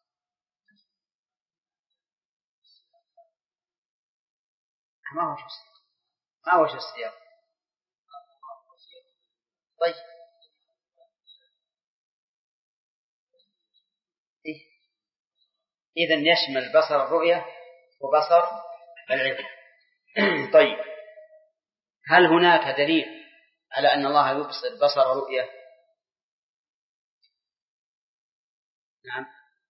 ما هو السياق ما هو السياق طيب إيه؟ إذن يشمل بصر الرؤية وبصر العلم. طيب هل هناك دليل على أن الله يبصر بصر الرؤية؟ نعم.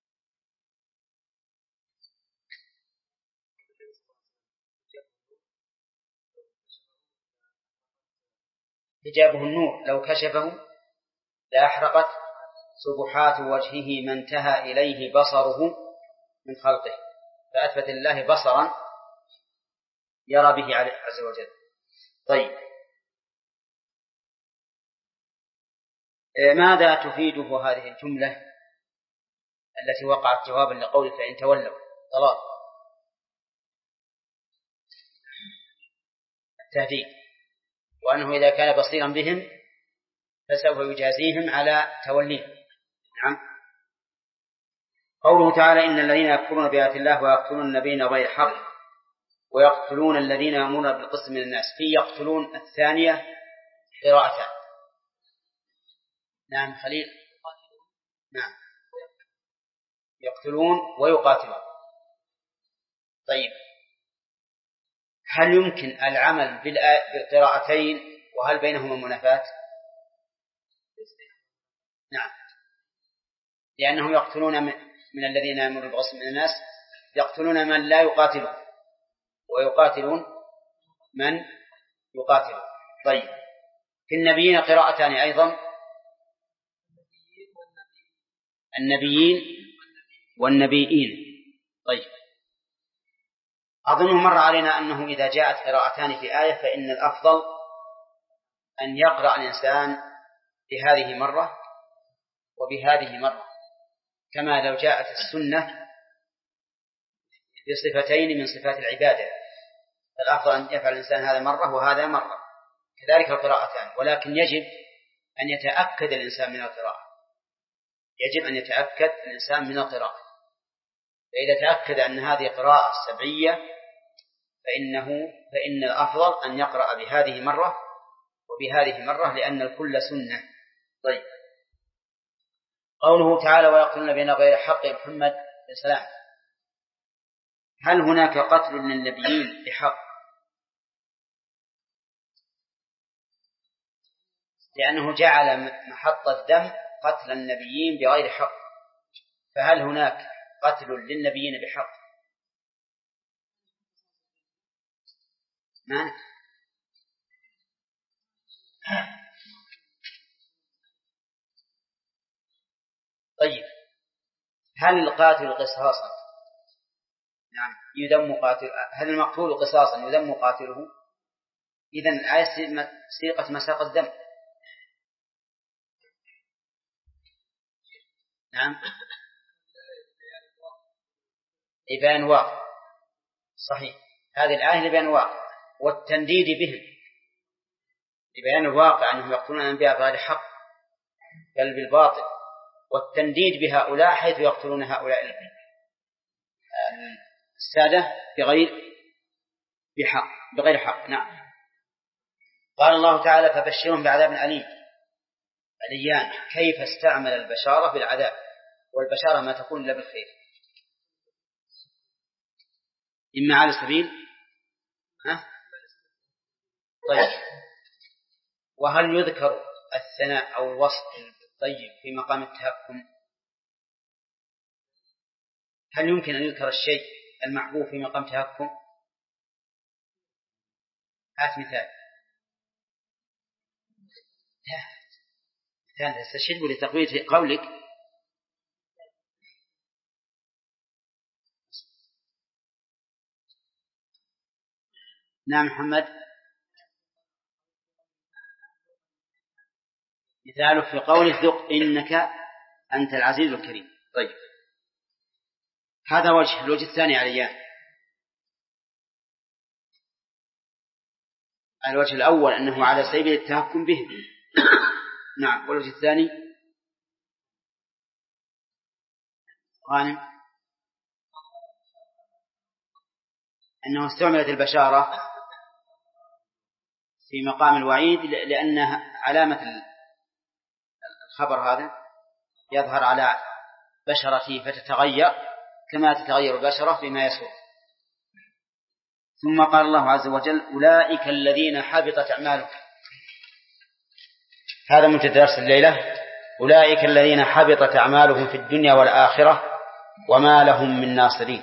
حجابه النور لو كشفه لأحرقت سبحات وجهه ما انتهى إليه بصره من خلقه فأثبت لله بصرا يرى به عز وجل. طيب، ماذا تفيده هذه الجملة التي وقعت جوابا لقول فإن تولوا؟ طلاق التهديد، وأنه إذا كان بصيرا بهم فسوف يجازيهم على توليهم. نعم. قوله تعالى إن الذين يكفرون بآيات الله ويقتلون النبيين غير حق ويقتلون الذين يأمرون بالقسط من الناس، في يقتلون الثانية قراءتان. نعم خليل. نعم، يقتلون ويقاتلون. طيب، هل يمكن العمل بالقراءتين وهل بينهما منافاة؟ نعم، لأنهم يقتلون من الذين يأمرون بالقسط من الناس، يقتلون من لا يقاتلون ويقاتلون من يقاتلون. طيب، في النبيين قراءتان أيضا، النبيين والنبيين. طيب، أظن مر علينا أنه إذا جاءت قراءتان في آية فإن الأفضل أن يقرأ الإنسان بهذه مرة وبهذه مرة، كما لو جاءت السنة بصفتين من صفات العبادة، فالأفضل أن يفعل الإنسان هذا مرة وهذا مرة، كذلك القراءتان. ولكن يجب أن يتأكد الإنسان من القراءة، يجب أن يتأكد الإنسان من القراءة. فإذا تأكد أن هذه قراءة سبعية فإنه فإن الأفضل أن يقرأ بهذه مرة وبهذه مرة، لأن الكل سنة. طيب، قوله تعالى ويقتلون بين غير حق، محمد بن سلام، هل هناك قتل للنبيين بحق؟ لأنه جعل محط الدم قتل النبيين بغير حق، فهل هناك قتل للنبيين بحق؟ ما طيب، هل القاتل قصاصا؟ نعم، يذم قاتل. هل المقتول قصاصا يذم قاتله؟ إذن الآية سيقة مساق الدم. نعم، لبيان واقع، صحيح، هذه الآية لبيان واقع والتنديد بهم، لبيان الواقع أنهم يقتلون الأنبياء بغير حق بل بالباطل، والتنديد بهؤلاء حيث يقتلون هؤلاء السادة بغير بحق بغير حق. نعم. قال الله تعالى فبشرهم بعذاب أليم. الإيان كيف استعمل البشارة بالعذاب، والبشارة ما تكون إلا بالخير، إما على سبيل ها؟ طيب، وهل يذكر الثناء أو الوصف الطيب في مقام التهكم؟ هل يمكن أن يذكر الشيء المحبوب في مقام تهكم؟ هات مثال. مثال تستشهد لتقوية قولك. نعم محمد. مثاله في قوله ذق إنك أنت العزيز الكريم. طيب، هذا وجه. الوجه الثاني عليان. الوجه الأول أنه على سبيل التهكم به. نعم. والوجه الثاني غانم أنه استعملت البشارة في مقام الوعيد، لأنها علامة الخبر هذا يظهر على بشرته فتتغير كما تتغير البشرة فيما يسوء. ثم قال الله عز وجل أولئك الذين حبطت أعمالهم. هذا من درس الليلة. أولئك الذين حبطت أعمالهم في الدنيا والآخرة وما لهم من ناصرين.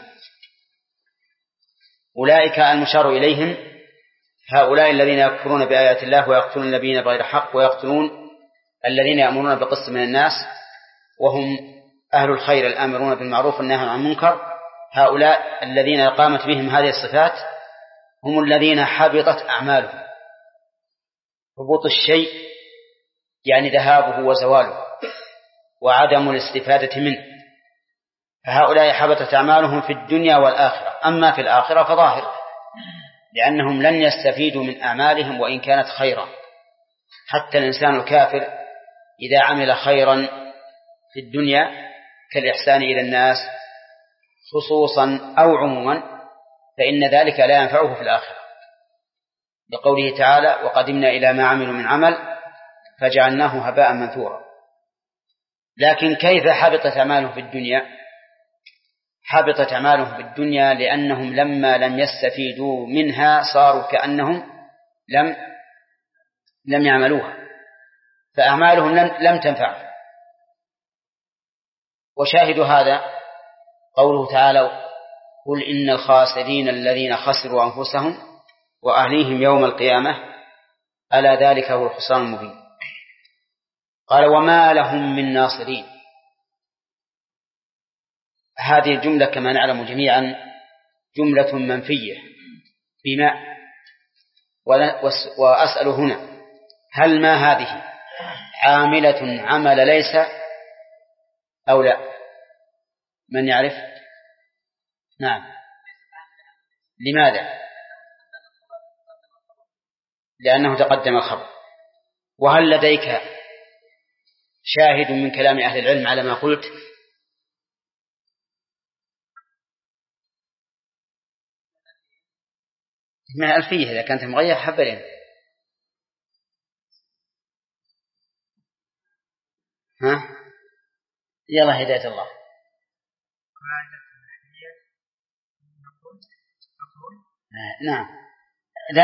أولئك المشار إليهم هؤلاء الذين يكفرون بآيات الله ويقتلون النبيين بغير حق ويقتلون الذين يأمرون بالقسط من الناس وهم أهل الخير الآمرون بالمعروف والنهي عن المنكر. هؤلاء الذين قامت بهم هذه الصفات هم الذين حبطت أعمالهم. هبوط الشيء يعني ذهابه وزواله وعدم الاستفادة منه، فهؤلاء حبطت أعمالهم في الدنيا والآخرة. أما في الآخرة فظاهر، لأنهم لن يستفيدوا من أعمالهم وإن كانت خيرا. حتى الإنسان الكافر إذا عمل خيرا في الدنيا كالإحسان إلى الناس خصوصا أو عموما فإن ذلك لا ينفعه في الآخرة، لقوله تعالى: وقدمنا إلى ما عملوا من عمل فجعلناه هباء منثورا. لكن كيف حبطت أعمالهم في الدنيا؟ حبطت أعمالهم في الدنيا لأنهم لما لم يستفيدوا منها صاروا كأنهم لم لم يعملوها، فأعمالهم لم, لم تنفع. وشاهد هذا قوله تعالى: قل إن الخاسرين الذين خسروا أنفسهم وأهليهم يوم القيامة ألا ذلك هو الخسران المبين. قال: وما لهم من ناصرين. هذه الجملة كما نعلم جميعا جملة منفية بما، وأسأل هنا: هل ما هذه عاملة عمل ليس أو لا؟ من يعرف؟ نعم. لماذا؟ لأنه تقدم الخبر. وهل لديك شاهد من كلام أهل العلم على ما قلت؟ ما ألفية إذا كانت مغير حبلين. ها؟ يلا هداية الله. نعم. لا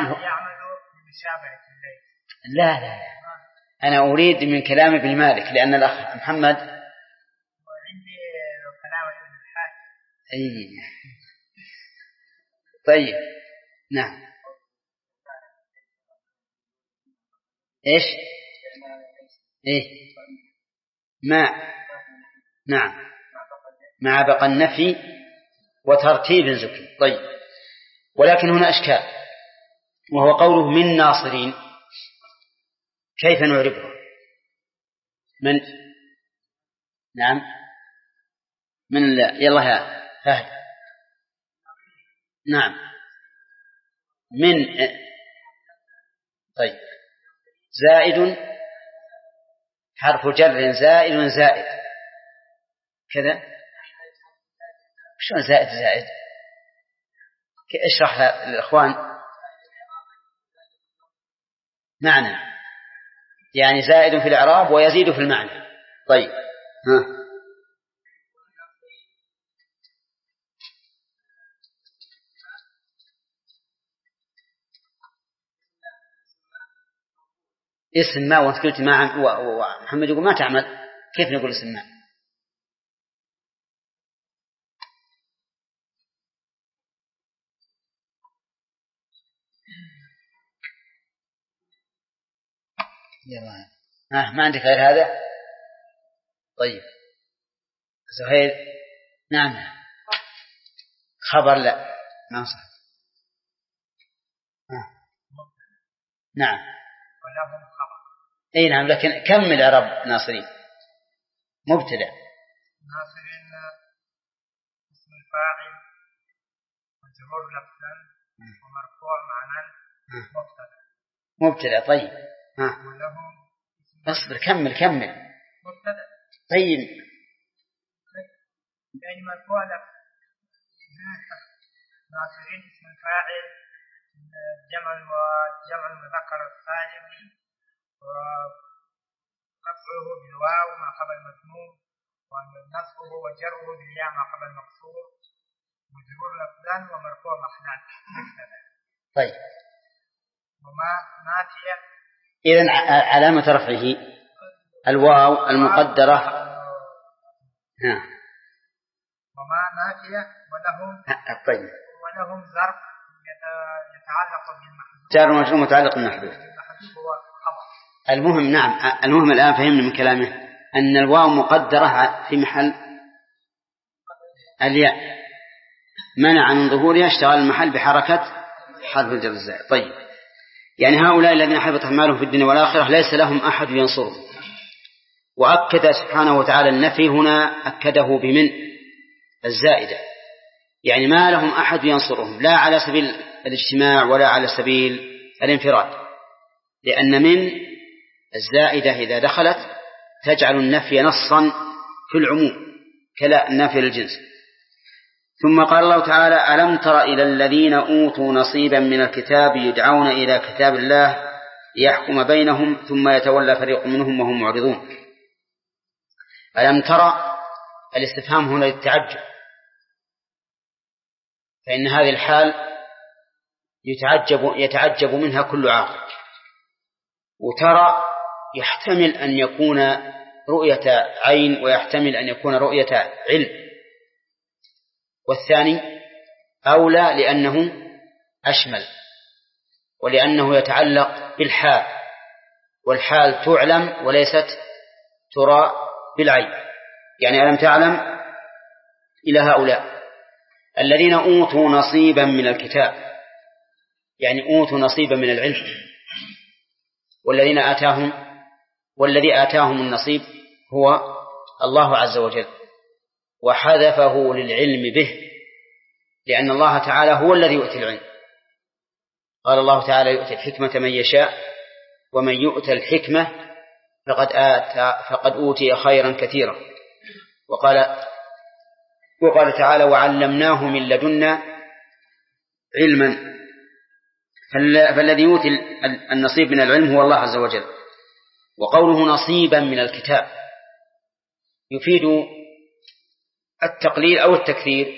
لا لا أنا أريد من كلام ابن مالك، لأن الأخ محمد وعندي كلام ابن الحاج. أي طيب. نعم. إيش؟ إيه؟ ما نعم مع بقى النفي وترتيب ذكر. طيب، ولكن هنا أشكال، وهو قوله من ناصرين، كيف نعربه؟ من نعم من لا. يلا يا فهد. نعم من. طيب، زائد حرف جر زائد زائد كذا. شلون زائد زائد؟ اشرح للإخوان معنى، يعني زائد في الإعراب ويزيد في المعنى. طيب، ها اسم ما، وانت قلت ما، ومحمد يقول ما تعمل، كيف نقول اسم ما؟ يلا ها، ما عندك غير هذا؟ طيب زهير. نعم. خبر لا ناصر. نعم. ولهم خبر. اي نعم، لكن كمل اعراب ناصرين. مبتدأ. ناصرين اسم الفاعل مجرور لفظا ومرفوع معنى مبتدأ. مبتدأ. طيب ها، ولهم اصبر كمل كمل. مبتدأ. طيب يعني مرفوع لفظ. ناصرين اسم الفاعل جمع جمع المذكر السالم ورفعه بالواو ما قبل مضموم ونصبه وجره بالياء ما قبل مكسور مجرور لفظا ومرفوع معنى. طيب، وما نافية. إذن علامة رفعه الواو المقدرة. ها. وما نافية. ولهم. طيب. ولهم ظرف يتعلق بالمحذوف. جار ومجرور متعلق بالمحذوف. المحذوف هو خبر. المهم نعم، المهم الآن فهمنا من كلامه أن الواو مقدرة في محل الياء، منع من ظهورها اشتغل المحل بحركة حرف الجر الزائد. طيب، يعني هؤلاء الذين حبط أعمالهم في الدنيا والآخرة ليس لهم أحد ينصرهم. وأكد سبحانه وتعالى النفي هنا، أكده بمن الزائدة، يعني ما لهم أحد ينصرهم، لا على سبيل الاجتماع ولا على سبيل الانفراد، لأن من الزائدة إذا دخلت تجعل النفي نصا في العموم كلا النفي للجنس. ثم قال الله تعالى: ألم تر إلى الذين أوتوا نصيبا من الكتاب يدعون إلى كتاب الله ليحكم بينهم ثم يتولى فريق منهم وهم معرضون. ألم ترى الاستفهام هنا للتعجب، فإن هذه الحال يتعجب, يتعجب منها كل عاقل. وترى يحتمل أن يكون رؤية عين ويحتمل أن يكون رؤية علم، والثاني أولى لأنه أشمل ولأنه يتعلق بالحال، والحال تعلم وليست ترى بالعين. يعني ألم تعلم إلى هؤلاء الذين أوتوا نصيبا من الكتاب، يعني أوتوا نصيبا من العلم، والذين آتاهم والذي آتاهم النصيب هو الله عز وجل، وحذفه للعلم به، لأن الله تعالى هو الذي يؤتي العلم. قال الله تعالى: يؤتي الحكمة من يشاء ومن يؤتى الحكمة فقد آتى فقد أوتي خيرا كثيرا. وقال وقال تعالى: وعلمناه من لدنا علما. فالذي يؤتي النصيب من العلم هو الله عز وجل. وقوله نصيبا من الكتاب يفيد التقليل أو التكثير،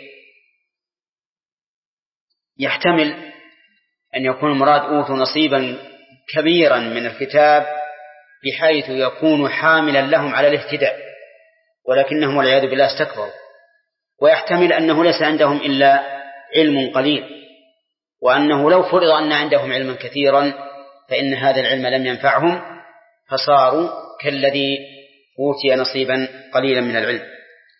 يحتمل أن يكون المراد أوتوا نصيبا كبيرا من الكتاب بحيث يكون حاملا لهم على الاهتداء، ولكنهم والعياذ بالله استكبروا. ويحتمل أنه ليس عندهم إلا علم قليل، وأنه لو فرض أن عندهم علما كثيرا فإن هذا العلم لم ينفعهم، فصاروا كالذي أوتي نصيبا قليلا من العلم.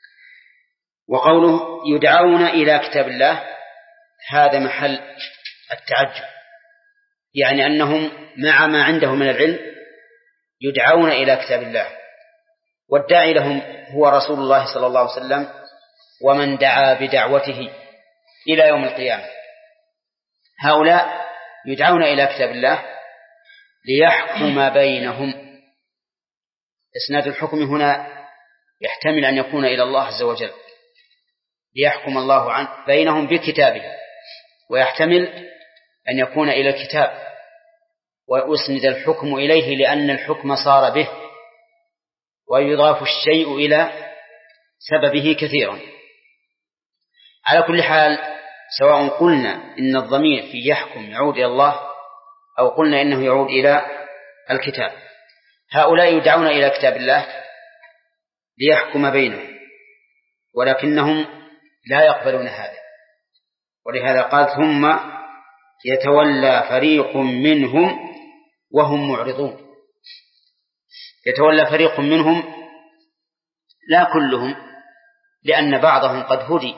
وقوله يدعون إلى كتاب الله هذا محل التعجب، يعني أنهم مع ما عندهم من العلم يدعون إلى كتاب الله، والداعي لهم هو رسول الله صلى الله عليه وسلم ومن دعا بدعوته إلى يوم القيامة. هؤلاء يدعون إلى كتاب الله ليحكم بينهم. إسناد الحكم هنا يحتمل أن يكون إلى الله عز وجل، ليحكم الله عن بينهم بكتابه، ويحتمل أن يكون إلى الكتاب وأسند الحكم إليه لأن الحكم صار به، ويضاف الشيء إلى سببه كثيرا. على كل حال، سواء قلنا إن الضمير في يحكم يعود إلى الله أو قلنا إنه يعود إلى الكتاب، هؤلاء يدعون إلى كتاب الله ليحكم بينهم، ولكنهم لا يقبلون هذا. ولهذا قال: ثم يتولى فريق منهم وهم معرضون. يتولى فريق منهم لا كلهم، لأن بعضهم قد هدي،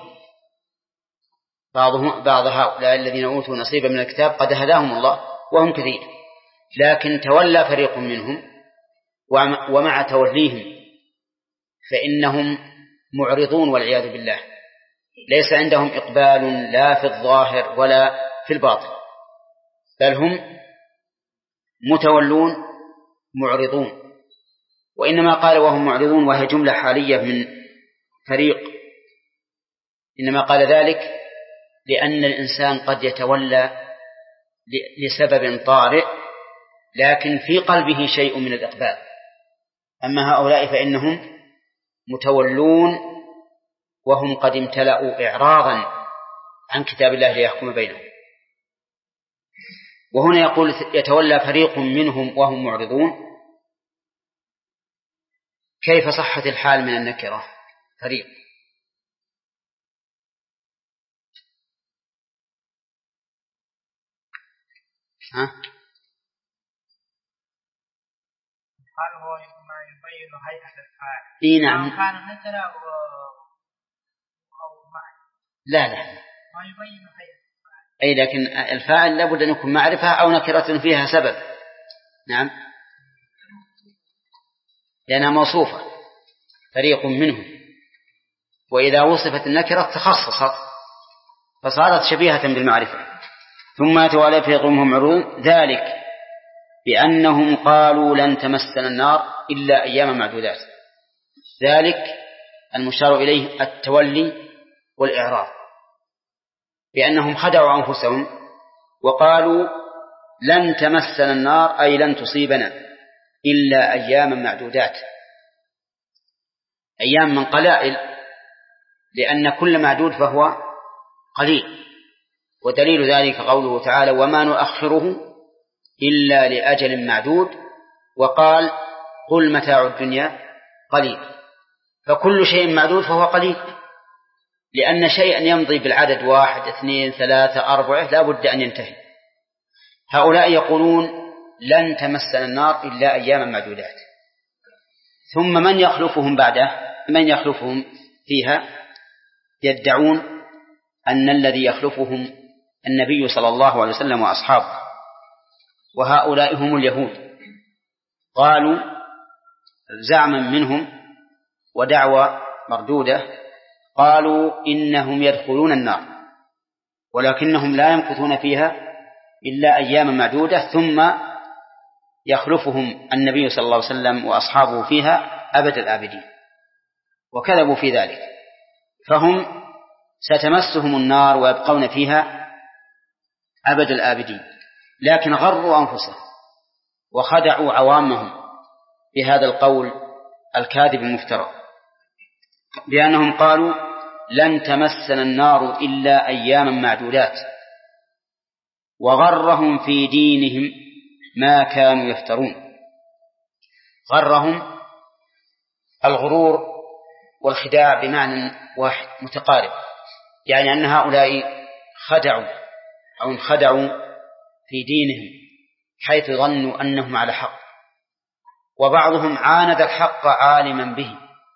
بعضهم بعض هؤلاء الذين أوتوا نصيبا من الكتاب قد هداهم الله وهم كثير، لكن تولى فريق منهم، ومع توليهم فإنهم معرضون والعياذ بالله، ليس عندهم إقبال لا في الظاهر ولا في الباطن، بل هم متولون معرضون. وإنما قال وهم معرضون وهي جملة حالية من فريق، إنما قال ذلك لأن الإنسان قد يتولى لسبب طارئ لكن في قلبه شيء من الإقبال. أما هؤلاء فإنهم متولون وهم قد امتلأوا إعراضا عن كتاب الله ليحكم بينهم. وهنا يقول يتولى فريق منهم وهم معرضون. كيف صحت الحال من النكرة فريق؟ ها؟ قال هو ما يبين هيئة الفاعل. إيه نعم. كان نكرة أو أو معي. لا لا أي لكن الفاعل لابد أن يكون معرفة أو نكرة فيها سبب. نعم لأنها موصوفة فريق منهم، وإذا وصفت النكرة تخصصت فصارت شبيهة بالمعرفة. ثم يتوالى فريق منهم معرضون ذلك بأنهم قالوا لن تمسنا النار إلا أياما معدودات. ذلك المشار إليه التولي والإعراض، بأنهم خدعوا أنفسهم وقالوا لن تمسنا النار أي لن تصيبنا إلا أياما معدودات، أيام من قلائل، لأن كل معدود فهو قليل. ودليل ذلك قوله تعالى وما نؤخره إلا لأجل معدود، وقال قل متاع الدنيا قليل. فكل شيء معدود فهو قليل، لأن شيئا يمضي بالعدد واحد اثنين ثلاثة أربعة لا بد أن ينتهي. هؤلاء يقولون لن تمسنا النار إلا أياما معدودات، ثم من يخلفهم بعده من يخلفهم فيها يدعون أن الذي يخلفهم النبي صلى الله عليه وسلم وأصحابه، وهؤلاء هم اليهود. قالوا زعما منهم ودعوى مردودة، قالوا إنهم يدخلون النار ولكنهم لا يمكثون فيها إلا أياما معدودة ثم يخلفهم النبي صلى الله عليه وسلم وأصحابه فيها أبد الآبدين، وكذبوا في ذلك. فهم ستمسهم النار ويبقون فيها أبد الآبدين، لكن غروا أنفسهم وخدعوا عوامهم بهذا القول الكاذب المفترى، بأنهم قالوا لن تمسنا النار إلا أياما معدودات، وغرهم في دينهم ما كانوا يفترون. غرهم الغرور والخداع بمعنى واحد متقارب، يعني أن هؤلاء خدعوا أو انخدعوا في دينهم حيث ظنوا أنهم على حق، وبعضهم عاند الحق عالما به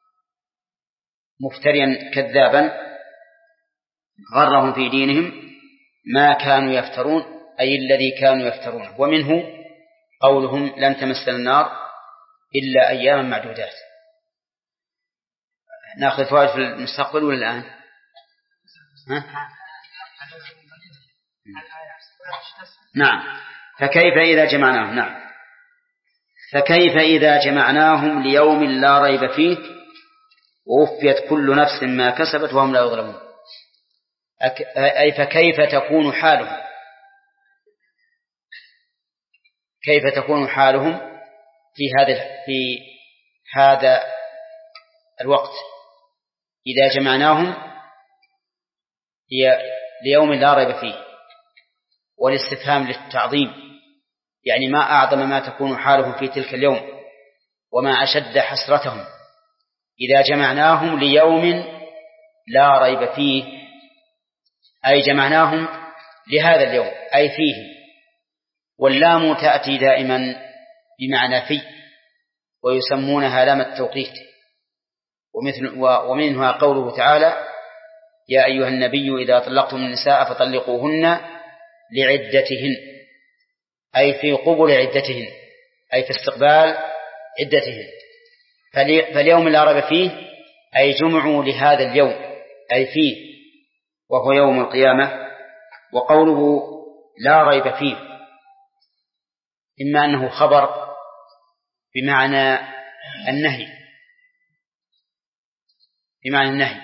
مفتريا كذابا. غرهم في دينهم ما كانوا يفترون أي الذي كانوا يفترونه، ومنه قولهم لن تمسنا النار إلا أياما معدودات. نأخذ فوائد في المستقبل ولا الآن؟ ها؟ نعم. فكيف إذا جمعناهم نعم فكيف إذا جمعناهم ليوم لا ريب فيه ووفيت كل نفس ما كسبت وهم لا يظلمون. أي فكيف تكون حالهم كيف تكون حالهم في هذا في هذا الوقت إذا جمعناهم ليوم لا ريب فيه، والاستفهام للتعظيم، يعني ما أعظم ما تكون حالهم في تلك اليوم وما أشد حسرتهم إذا جمعناهم ليوم لا ريب فيه، أي جمعناهم لهذا اليوم أي فيه. واللام تأتي دائما بمعنى في، ويسمونها لام التوقيت. ومثل ومنها قوله تعالى يا أيها النبي إذا طلقتم النساء فطلقوهن لعدتهن، أي في قبل عدتهن أي في استقبال عدتهن. فاليوم لا ريب فيه أي جمعوا لهذا اليوم أي فيه وهو يوم القيامة. وقوله لا ريب فيه إما أنه خبر بمعنى النهي بمعنى النهي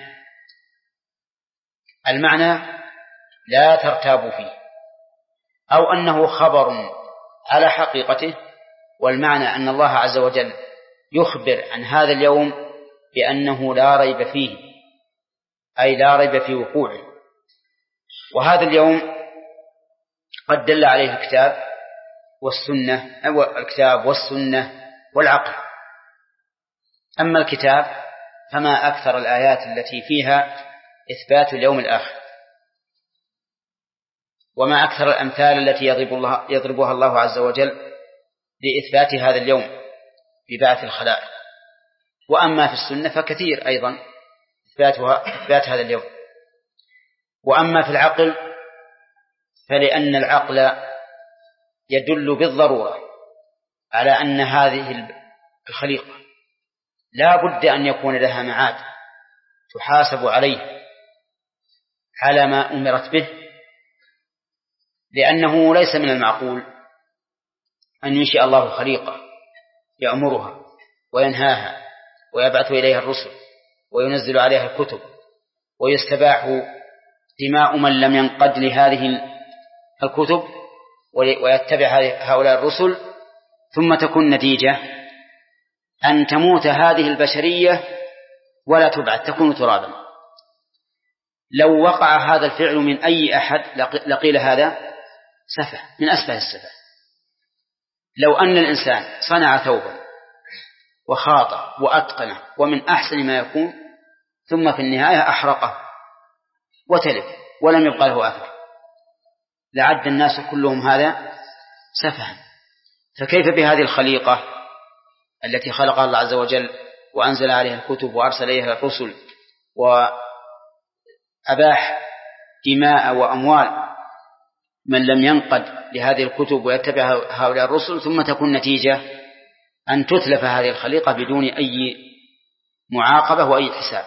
المعنى لا ترتابوا فيه، أو أنه خبر على حقيقته، والمعنى أن الله عز وجل يخبر عن هذا اليوم بأنه لا ريب فيه أي لا ريب في وقوعه. وهذا اليوم قد دل عليه الكتاب والسنة أو الكتاب والسنة والعقل. أما الكتاب فما أكثر الآيات التي فيها إثبات اليوم الآخر، وما أكثر الأمثال التي يضرب الله يضربها الله عز وجل لإثبات هذا اليوم ببعث الخلائق. وأما في السنة فكثير أيضا إثباتها إثبات هذا اليوم. وأما في العقل فلأن العقل يدل بالضرورة على أن هذه الخليقة لا بد أن يكون لها معاد تحاسب عليه على ما أمرت به، لأنه ليس من المعقول أن ينشئ الله خليقة يأمرها وينهاها ويبعث إليها الرسل وينزل عليها الكتب ويستباح دماء من لم ينقد لهذه الكتب ويتبع هؤلاء الرسل، ثم تكون نتيجة أن تموت هذه البشرية ولا تبعث تكون ترابا. لو وقع هذا الفعل من أي أحد لقيل هذا سفه من أسفه السفه. لو أن الإنسان صنع ثوبا وخاطه وأتقنه ومن أحسن ما يكون ثم في النهاية أحرقه وتلف ولم يبقى له أثر لعد الناس كلهم هذا سفها، فكيف بهذه الخليقة التي خلقها الله عز وجل وأنزل عليها الكتب وأرسل إليها الرسل وأباح دماء وأموال من لم ينقد لهذه الكتب ويتبع هؤلاء الرسل، ثم تكون نتيجة أن تتلف هذه الخليقة بدون أي معاقبة وأي حساب.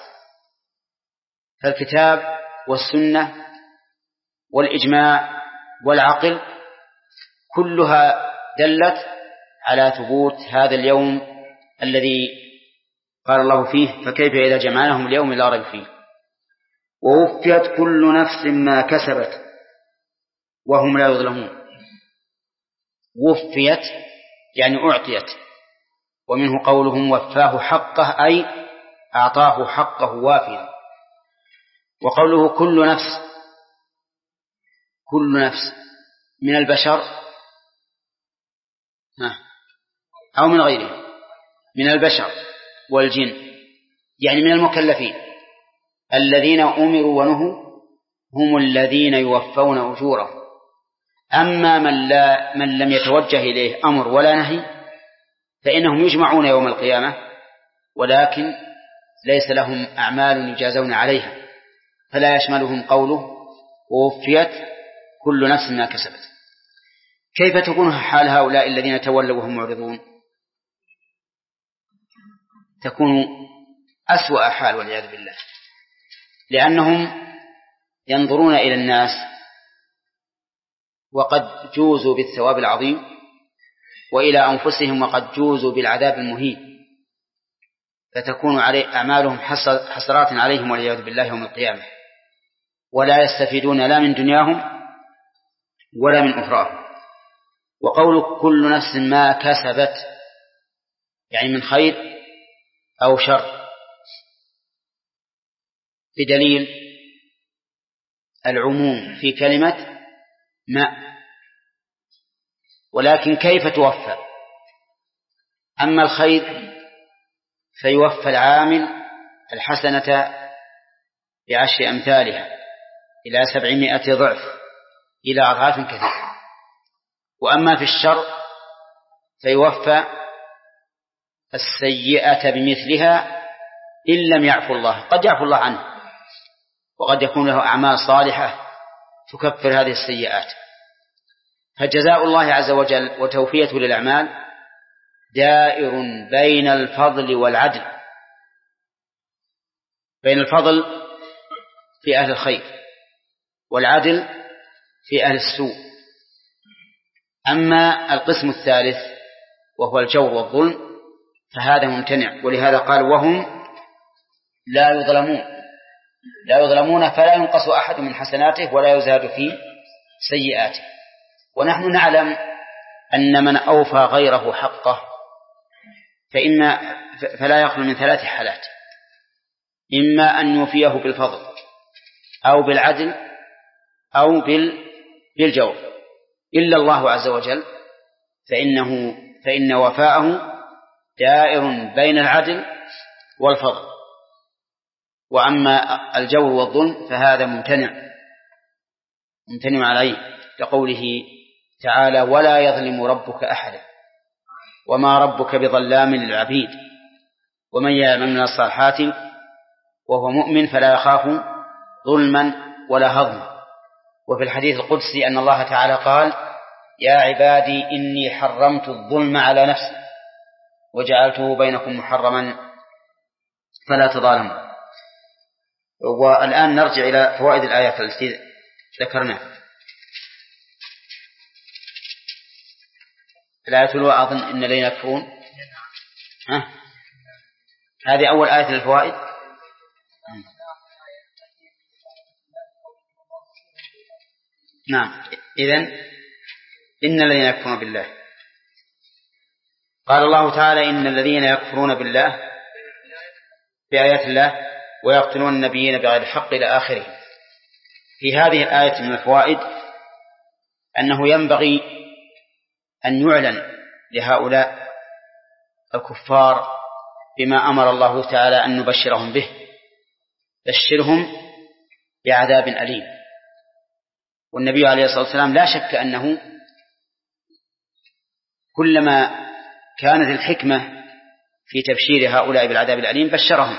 فالكتاب والسنة والإجماع والعقل كلها دلت على ثبوت هذا اليوم الذي قال الله فيه فكيف إذا جمعناهم اليوم لا ريب فيه. ووفيت كل نفس ما كسبت وهم لا يظلمون. وفيت يعني أعطيت، ومنه قولهم وفاه حقه أي أعطاه حقه وافيا. وقوله كل نفس كل نفس من البشر أو من غيرهم من البشر والجن، يعني من المكلفين الذين أمروا ونهوا هم الذين يوفون أجورهم. أما من, لا من لم يتوجه إليه أمر ولا نهي فإنهم يجمعون يوم القيامة ولكن ليس لهم أعمال يجازون عليها، فلا يشملهم قوله ووفيت كل نفس ما كسبت. كيف تكون حال هؤلاء الذين تولوا وهم معرضون؟ تكون أسوأ حال والعياذ بالله، لأنهم ينظرون إلى الناس وقد جوزوا بالثواب العظيم وإلى أنفسهم وقد جوزوا بالعذاب المهين، فتكون عليه أعمالهم حسرات عليهم والعياذ بالله يوم القيامة، ولا يستفيدون لا من دنياهم ولا من أخراهم. وقول كل نفس ما كسبت يعني من خير أو شر بدليل العموم في كلمة ما. ولكن كيف توفى؟ أما الخير فيوفى العامل الحسنة بعشر أمثالها إلى سبعمائة ضعف إلى أضعاف كثيرة. وأما في الشر فيوفى السيئة بمثلها إن لم يعفو الله. قد يعفو الله عنه وقد يكون له أعمال صالحة تكفر هذه السيئات. فجزاء الله عز وجل وتوفيته للأعمال دائر بين الفضل والعدل، بين الفضل في أهل الخير والعدل في أهل السوء. أما القسم الثالث وهو الجور والظلم فهذا ممتنع، ولهذا قال وهم لا يظلمون. لا يظلمون فلا ينقص أحد من حسناته ولا يزاد في سيئاته. ونحن نعلم أن من أوفى غيره حقه فإن فلا يخلو من ثلاث حالات: إما أن يوفيه بالفضل أو بالعدل أو بالجور، إلا الله عز وجل فإنه فإن وفاءه دائر بين العدل والفضل. وأما الجور والظلم فهذا ممتنع ممتنع عليه، لقوله تعالى ولا يظلم ربك أحدا وما ربك بظلام للعبيد ومن يعمل من الصالحات وهو مؤمن فلا يخاف ظلما ولا هضم. وفي الحديث القدسي أن الله تعالى قال: يا عبادي إني حرمت الظلم على نفسي وجعلته بينكم محرما فلا تظالموا. والآن نرجع إلى فوائد الآيات التي ذكرناها. الآية الأولى أظن إن الذين يكفرون، ها؟ هذه أول آية للفوائد. نعم. إذن إن الذين يكفرون بالله، قال الله تعالى: إن الذين يكفرون بالله بآيات الله ويقتلون النبيين بغير حق إلى آخره. في هذه الآية من الفوائد أنه ينبغي أن يعلن لهؤلاء الكفار بما أمر الله تعالى أن نبشرهم به: بشرهم بعذاب أليم. والنبي عليه الصلاة والسلام لا شك أنه كلما كانت الحكمة في تبشير هؤلاء بالعذاب الأليم بشرهم.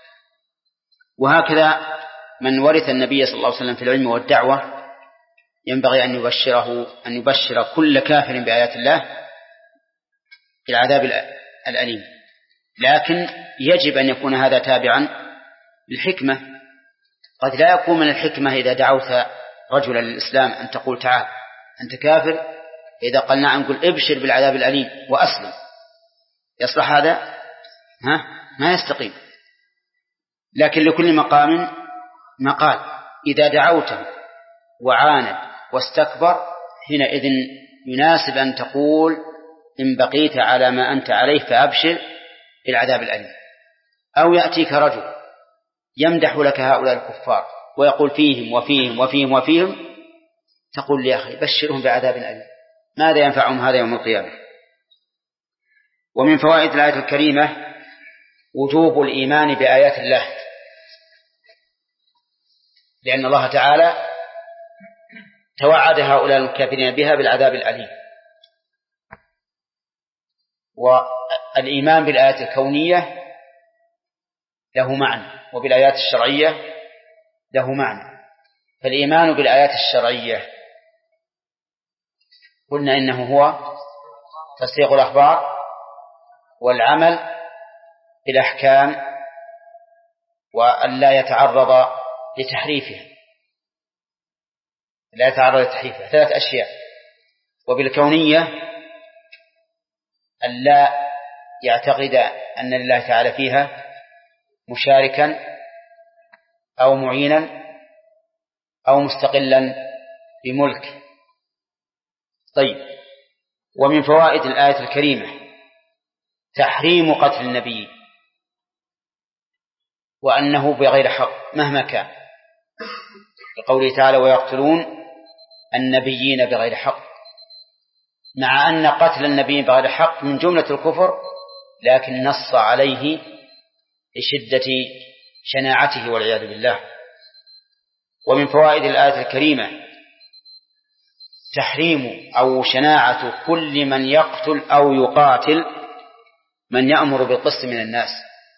وهكذا من ورث النبي صلى الله عليه وسلم في العلم والدعوة ينبغي أن يبشره أن يبشر كل كافر بآيات الله بالعذاب الأليم. لكن يجب أن يكون هذا تابعا للحكمة. قد لا يكون من الحكمة إذا دعوت رجلا للإسلام أن تقول: تعال أنت كافر، إذا قال نعم نقول: ابشر بالعذاب الأليم وأسلم. يصلح هذا؟ ها؟ ما يستقيم. لكن لكل مقام مقال. إذا دعوته وعاند واستكبر حينئذ يناسب أن تقول: إن بقيت على ما أنت عليه فأبشر بالعذاب الأليم. أو يأتيك رجل يمدح لك هؤلاء الكفار ويقول فيهم وفيهم وفيهم وفيهم، تقول: يا أخي بشرهم بعذاب أليم. ماذا ينفعهم هذا يوم القيامة؟ ومن فوائد الآية الكريمة وجوب الإيمان بآيات الله، لأن الله تعالى توعد هؤلاء الكافرين بها بالعذاب الأليم. والإيمان بالآيات الكونية له معنى، وبالآيات الشرعية له معنى. فالإيمان بالآيات الشرعية قلنا إنه هو تصديق الأخبار والعمل بالأحكام وأن لا يتعرض لتحريفها لا يتعرض لتحريفها ثلاث أشياء. وبالكونية أن لا يعتقد أن لله تعالى فيها مشاركا أو معينا أو مستقلا بملك. طيب. ومن فوائد الآية الكريمة تحريم قتل النبي، وأنه بغير حق مهما كان، لقوله تعالى: ويقتلون النبيين بغير حق، مع أن قتل النبي بغير حق من جملة الكفر، لكن نص عليه لشدة شناعته والعياذ بالله. ومن فوائد الآية الكريمة تحريم أو شناعة كل من يقتل أو يقاتل من يأمر بالقسط من الناس.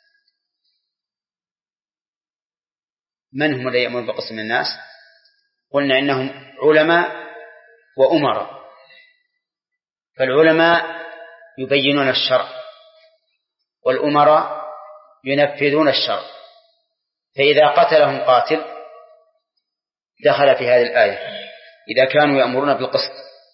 من هم الذين يأمرون بالقسط من الناس؟ قلنا إنهم علماء وأمراء. فالعلماء يبينون الشرع والأمراء ينفذون الشرع، فإذا قتلهم قاتل دخل في هذه الآية إذا كانوا يأمرون بالقسط.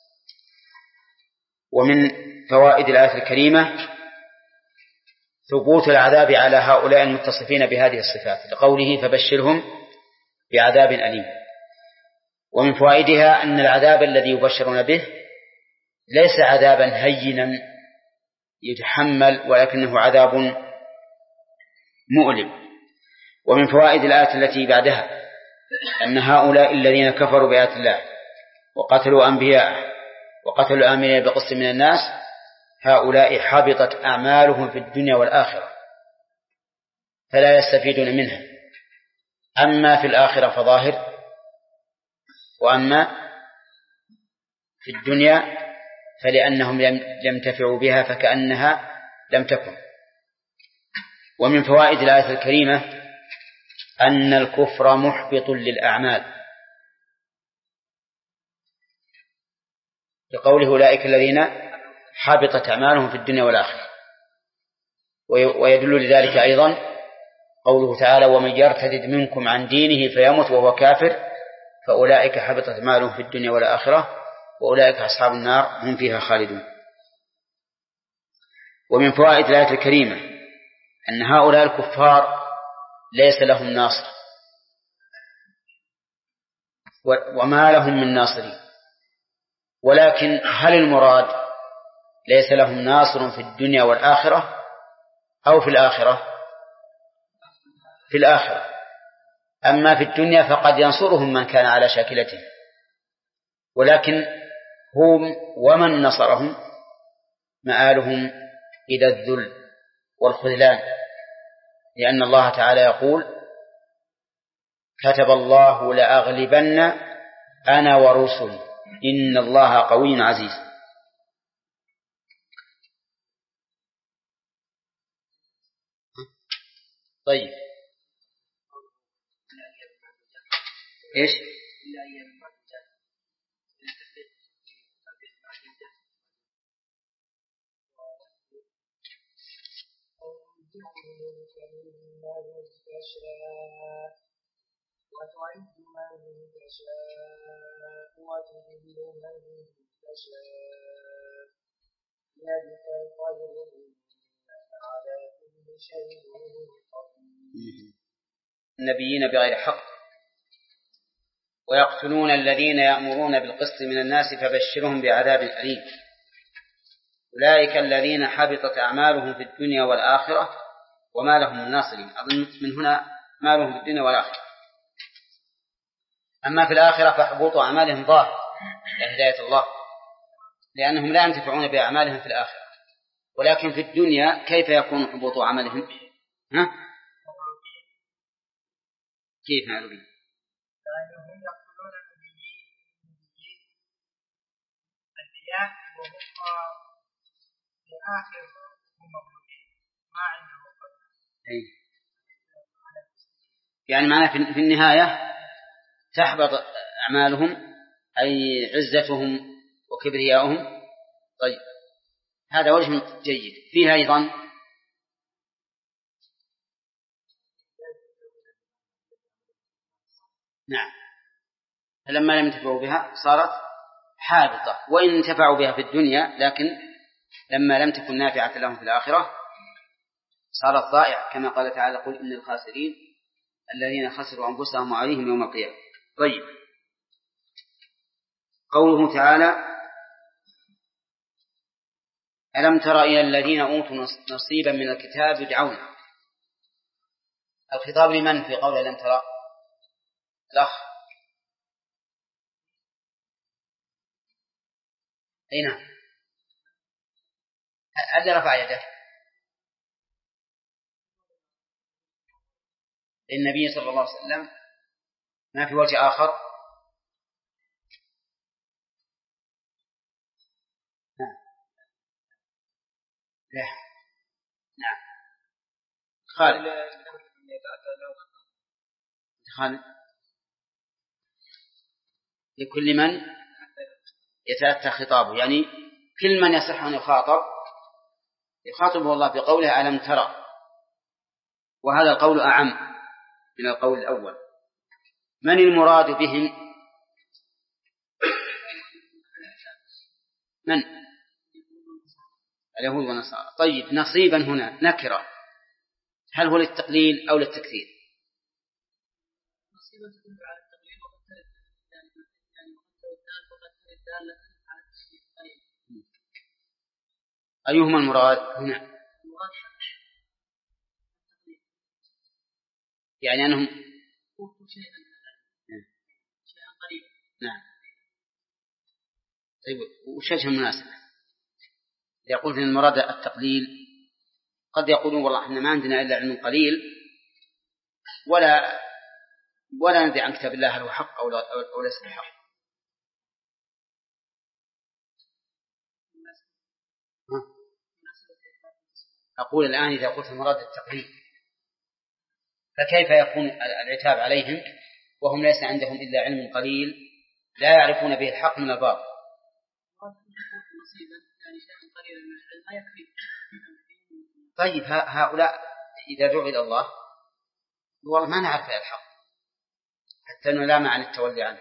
ومن فوائد الآية الكريمة ثبوت العذاب على هؤلاء المتصفين بهذه الصفات، لقوله: فبشرهم بعذاب أليم. ومن فوائدها أن العذاب الذي يبشرون به ليس عذابا هينا يتحمل، ولكنه عذاب مؤلم. ومن فوائد الآية التي بعدها أن هؤلاء الذين كفروا بآيات الله وقتلوا أنبياء وقتلوا الآمنين بقسط من الناس هؤلاء حبطت أعمالهم في الدنيا والآخرة فلا يستفيدون منها، أما في الآخرة فظاهر، وأما في الدنيا فلأنهم لم ينتفعوا بها فكأنها لم تكن. ومن فوائد الآية الكريمة أن الكفر محبط للأعمال، لقوله أولئك الذين حبطت أعمالهم في الدنيا والآخرة. ويدل لذلك أيضا قوله تعالى ومن يرتد منكم عن دينه فيمت وهو كافر فأولئك حبطت أعمالهم في الدنيا والآخرة وأولئك أصحاب النار هم فيها خالدون. ومن فوائد الآية الكريمة أن هؤلاء الكفار ليس لهم ناصر وما لهم من ناصرين، ولكن هل المراد ليس لهم ناصر في الدنيا والآخرة أو في الآخرة؟ في الآخرة. أما في الدنيا فقد ينصرهم من كان على شاكلته، ولكن هم ومن نصرهم مآلهم إلى الذل والخذلان، لأن الله تعالى يقول كتب الله لأغلبن أنا ورسلي إن الله قوي عزيز. طيب إيش وتعز من تشاء وتذل من تشاء بيدك الخير إنك على كل شيء قدير. النبيين بغير حق ويقتلون الذين يأمرون بالقسط من الناس فبشرهم بعذاب أليم. أولئك الذين حبطت أعمالهم في الدنيا والآخرة وما لهم من ناصرين. أظن من هنا ما لهم في الدنيا والآخرة. أما في الآخرة فحبوط أعمالهم ظاهر لهداية الله، لأنهم لا ينتفعون بأعمالهم في الآخرة. ولكن في الدنيا كيف يكون حبوط عملهم؟ ها؟ كيف معلومين؟ لأنهم يقتلون النبيين الأنبياء وهم في آخر المخلوقين ما عندهم قدر. يعني معناه في النهاية تحبط أعمالهم أي عزتهم وكبرياؤهم. طيب هذا وجه جيد. فيها أيضا نعم فلما لم ينتفعوا بها صارت حابطة، وإن انتفعوا بها في الدنيا لكن لما لم تكن نافعة لهم في الآخرة صارت ضائعة، كما قال تعالى قل إن الخاسرين الذين خسروا أنفسهم وعليهم يوم القيامة. طيب قوله تعالى ألم تر إلى الذين أوتوا نصيبا من الكتاب يدعون، الخطاب لمن في قول ألم ترى؟ الأخ أي نعم هل رفع يده؟ النبي صلى الله عليه وسلم ما في وجه آخر. نعم نعم خالد خالد لكل من يتأتى خطابه، يعني كل من يصح أن يخاطب يخاطبه الله بقوله ألم ترى، وهذا القول أعم من القول الأول. من المراد بهم؟ من؟ اليهود والنصارى. طيب نصيبا هنا نكرة، هل هو للتقليل أو للتكثير؟ نصيبا تدل على التقليل وقد ترد يعني وقد ترد وقد ترد دالة على التشريع. أيهما المراد هنا؟ المراد يعني أنهم شيئا شيئا قريبا. نعم. طيب وش المناسبة؟ يقول إن المراد التقليل، قد يقولون والله إحنا ما عندنا إلا علم قليل ولا ولا ندري عن كتاب الله هل هو حق أو, أو ليس بحق. أقول الآن إذا قلت المراد التقليل فكيف يكون العتاب عليهم وهم ليس عندهم إلا علم قليل لا يعرفون به الحق من الباطل؟ طيب هؤلاء إذا دعوا إلى الله والله ما نعرف الحق حتى أنه لا معنى التولي عنه.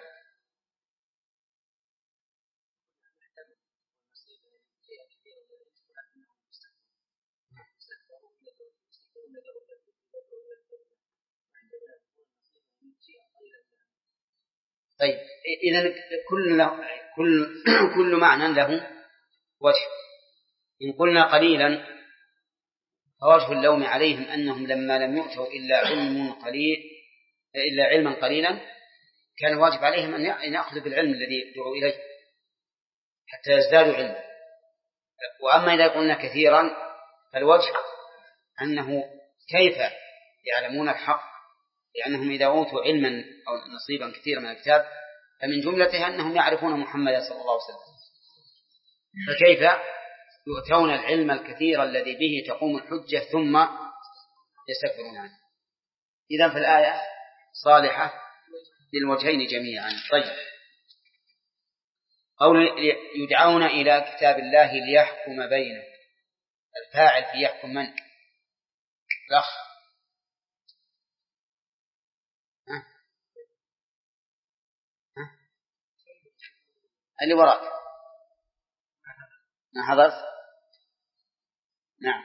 طيب إذن كل كل كل معنى له وجه. إن قلنا قليلا فوجه اللوم عليهم أنهم لما لم يؤتوا إلا علم قليل إلا علما قليلا كان واجب عليهم أن يأخذوا بالعلم الذي دعوا إليه حتى يزدادوا علما. وأما إذا قلنا كثيرا فالوجه أنه كيف يعلمون الحق لأنهم إذا أوتوا علما أو نصيبا كثيرا من الكتاب فمن جملته أنهم يعرفون محمد صلى الله عليه وسلم، فكيف يؤتون العلم الكثير الذي به تقوم الحجة ثم يستكبرون عنه؟ إذن فالآية صالحة للوجهين جميعا. طيب قول يدعون إلى كتاب الله ليحكم بينه، الفاعل في يحكم من؟ الأخ ها؟ ها؟ اللي وراك ما حضرت؟ نعم.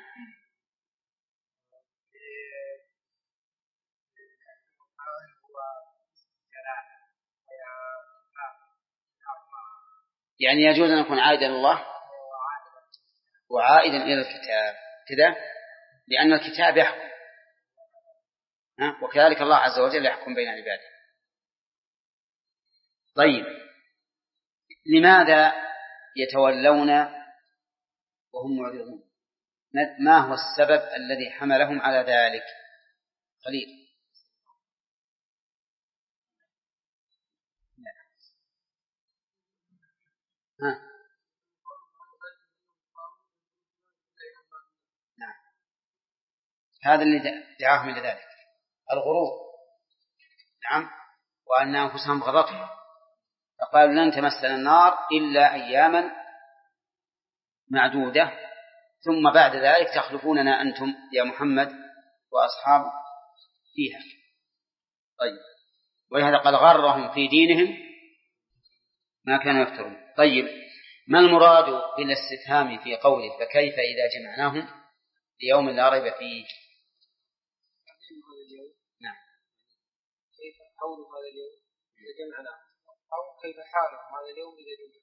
يعني يجوز أن يكون عائدا إلى الله وعائدا إلى الكتاب كذا، لأن الكتاب يحكم وكذلك الله عز وجل يحكم بين عباده. طيب لماذا يتولون وهم معرضون؟ ما هو السبب الذي حملهم على ذلك؟ قليل. ها. نعم. هذا اللي دعاهم إلى ذلك الغرور. نعم. وأن أنفسهم غضبهم فقالوا لن تمسنا النار إلا أياما معدودة ثم بعد ذلك تخلفوننا أنتم يا محمد وأصحاب فيها. طيب ولهذا قال غرهم في دينهم ما كانوا يفترون. طيب ما المراد بالاستفهام في قوله فكيف إذا جمعناهم ليوم لا ريب فيه؟ نعم. كيف حول هذا اليوم إذا جمعناهم أو كيف حالهم هذا اليوم إذا جمعناهم؟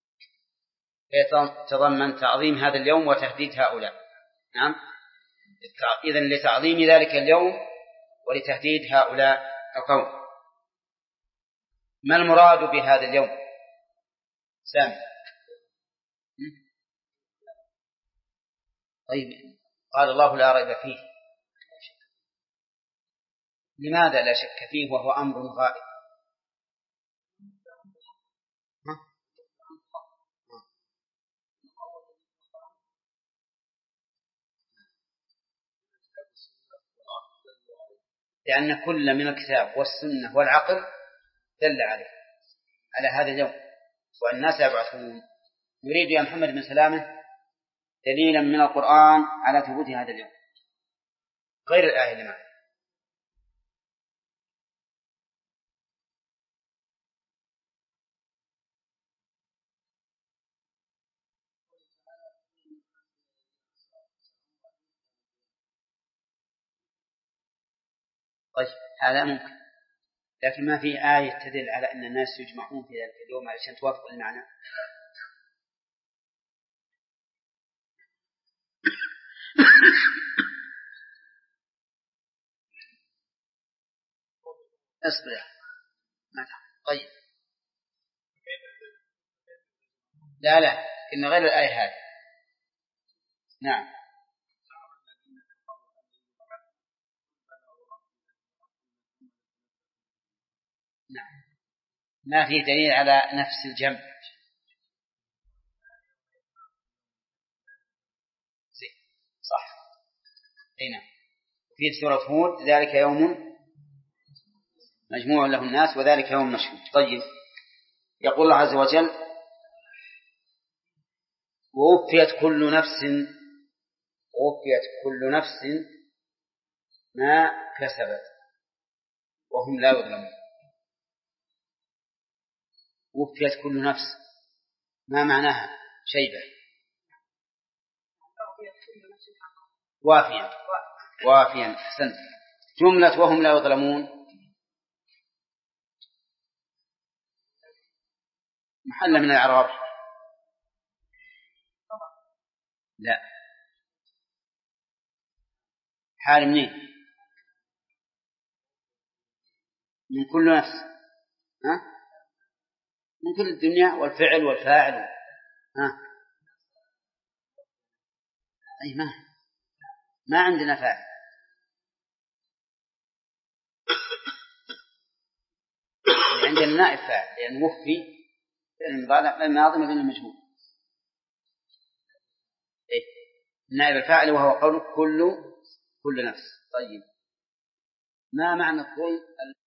يتضمن تعظيم هذا اليوم وتهديد هؤلاء. نعم. إذن لتعظيم ذلك اليوم ولتهديد هؤلاء القوم. ما المراد بهذا اليوم؟ سامي. طيب قال الله لا ريب فيه، لماذا لا شك فيه وهو أمر غائب؟ لأن كل من الكتاب والسنة والعقل دل عليه على هذا اليوم والناس يبعثون. يريد يا محمد بن سلامة دليلا من القرآن على ثبوت هذا اليوم غير الآية اللي معه. طيب هذا ممكن، لكن ما في آية تدل على أن الناس يجمعون في ذلك اليوم علشان توافق المعنى. اصبر. طيب لا لا إن غير الآية هذه. نعم. نعم ما في دليل على نفس الجمع. صح. هنا في سورة هود ذلك يوم مجموع له الناس وذلك يوم مشهود. طيب يقول الله عز وجل ووفيت كل نفس ووفيت كل نفس ما كسبت وهم لا يظلمون. وفيت كل نفس ما معناها شيبة؟ وافيا وافيا أحسنت. جملة وهم لا يظلمون محل من الإعراب؟ لا. حال منين؟ من كل نفس، ها؟ من كل الدنيا والفعل والفاعل، ها؟ أي ما ما عندنا فاعل. عندنا نائب فاعل لأن وفي الماضي من المجهول. إيه؟ النائب الفاعل وهو قول كل كل نفس. طيب ما معنى كل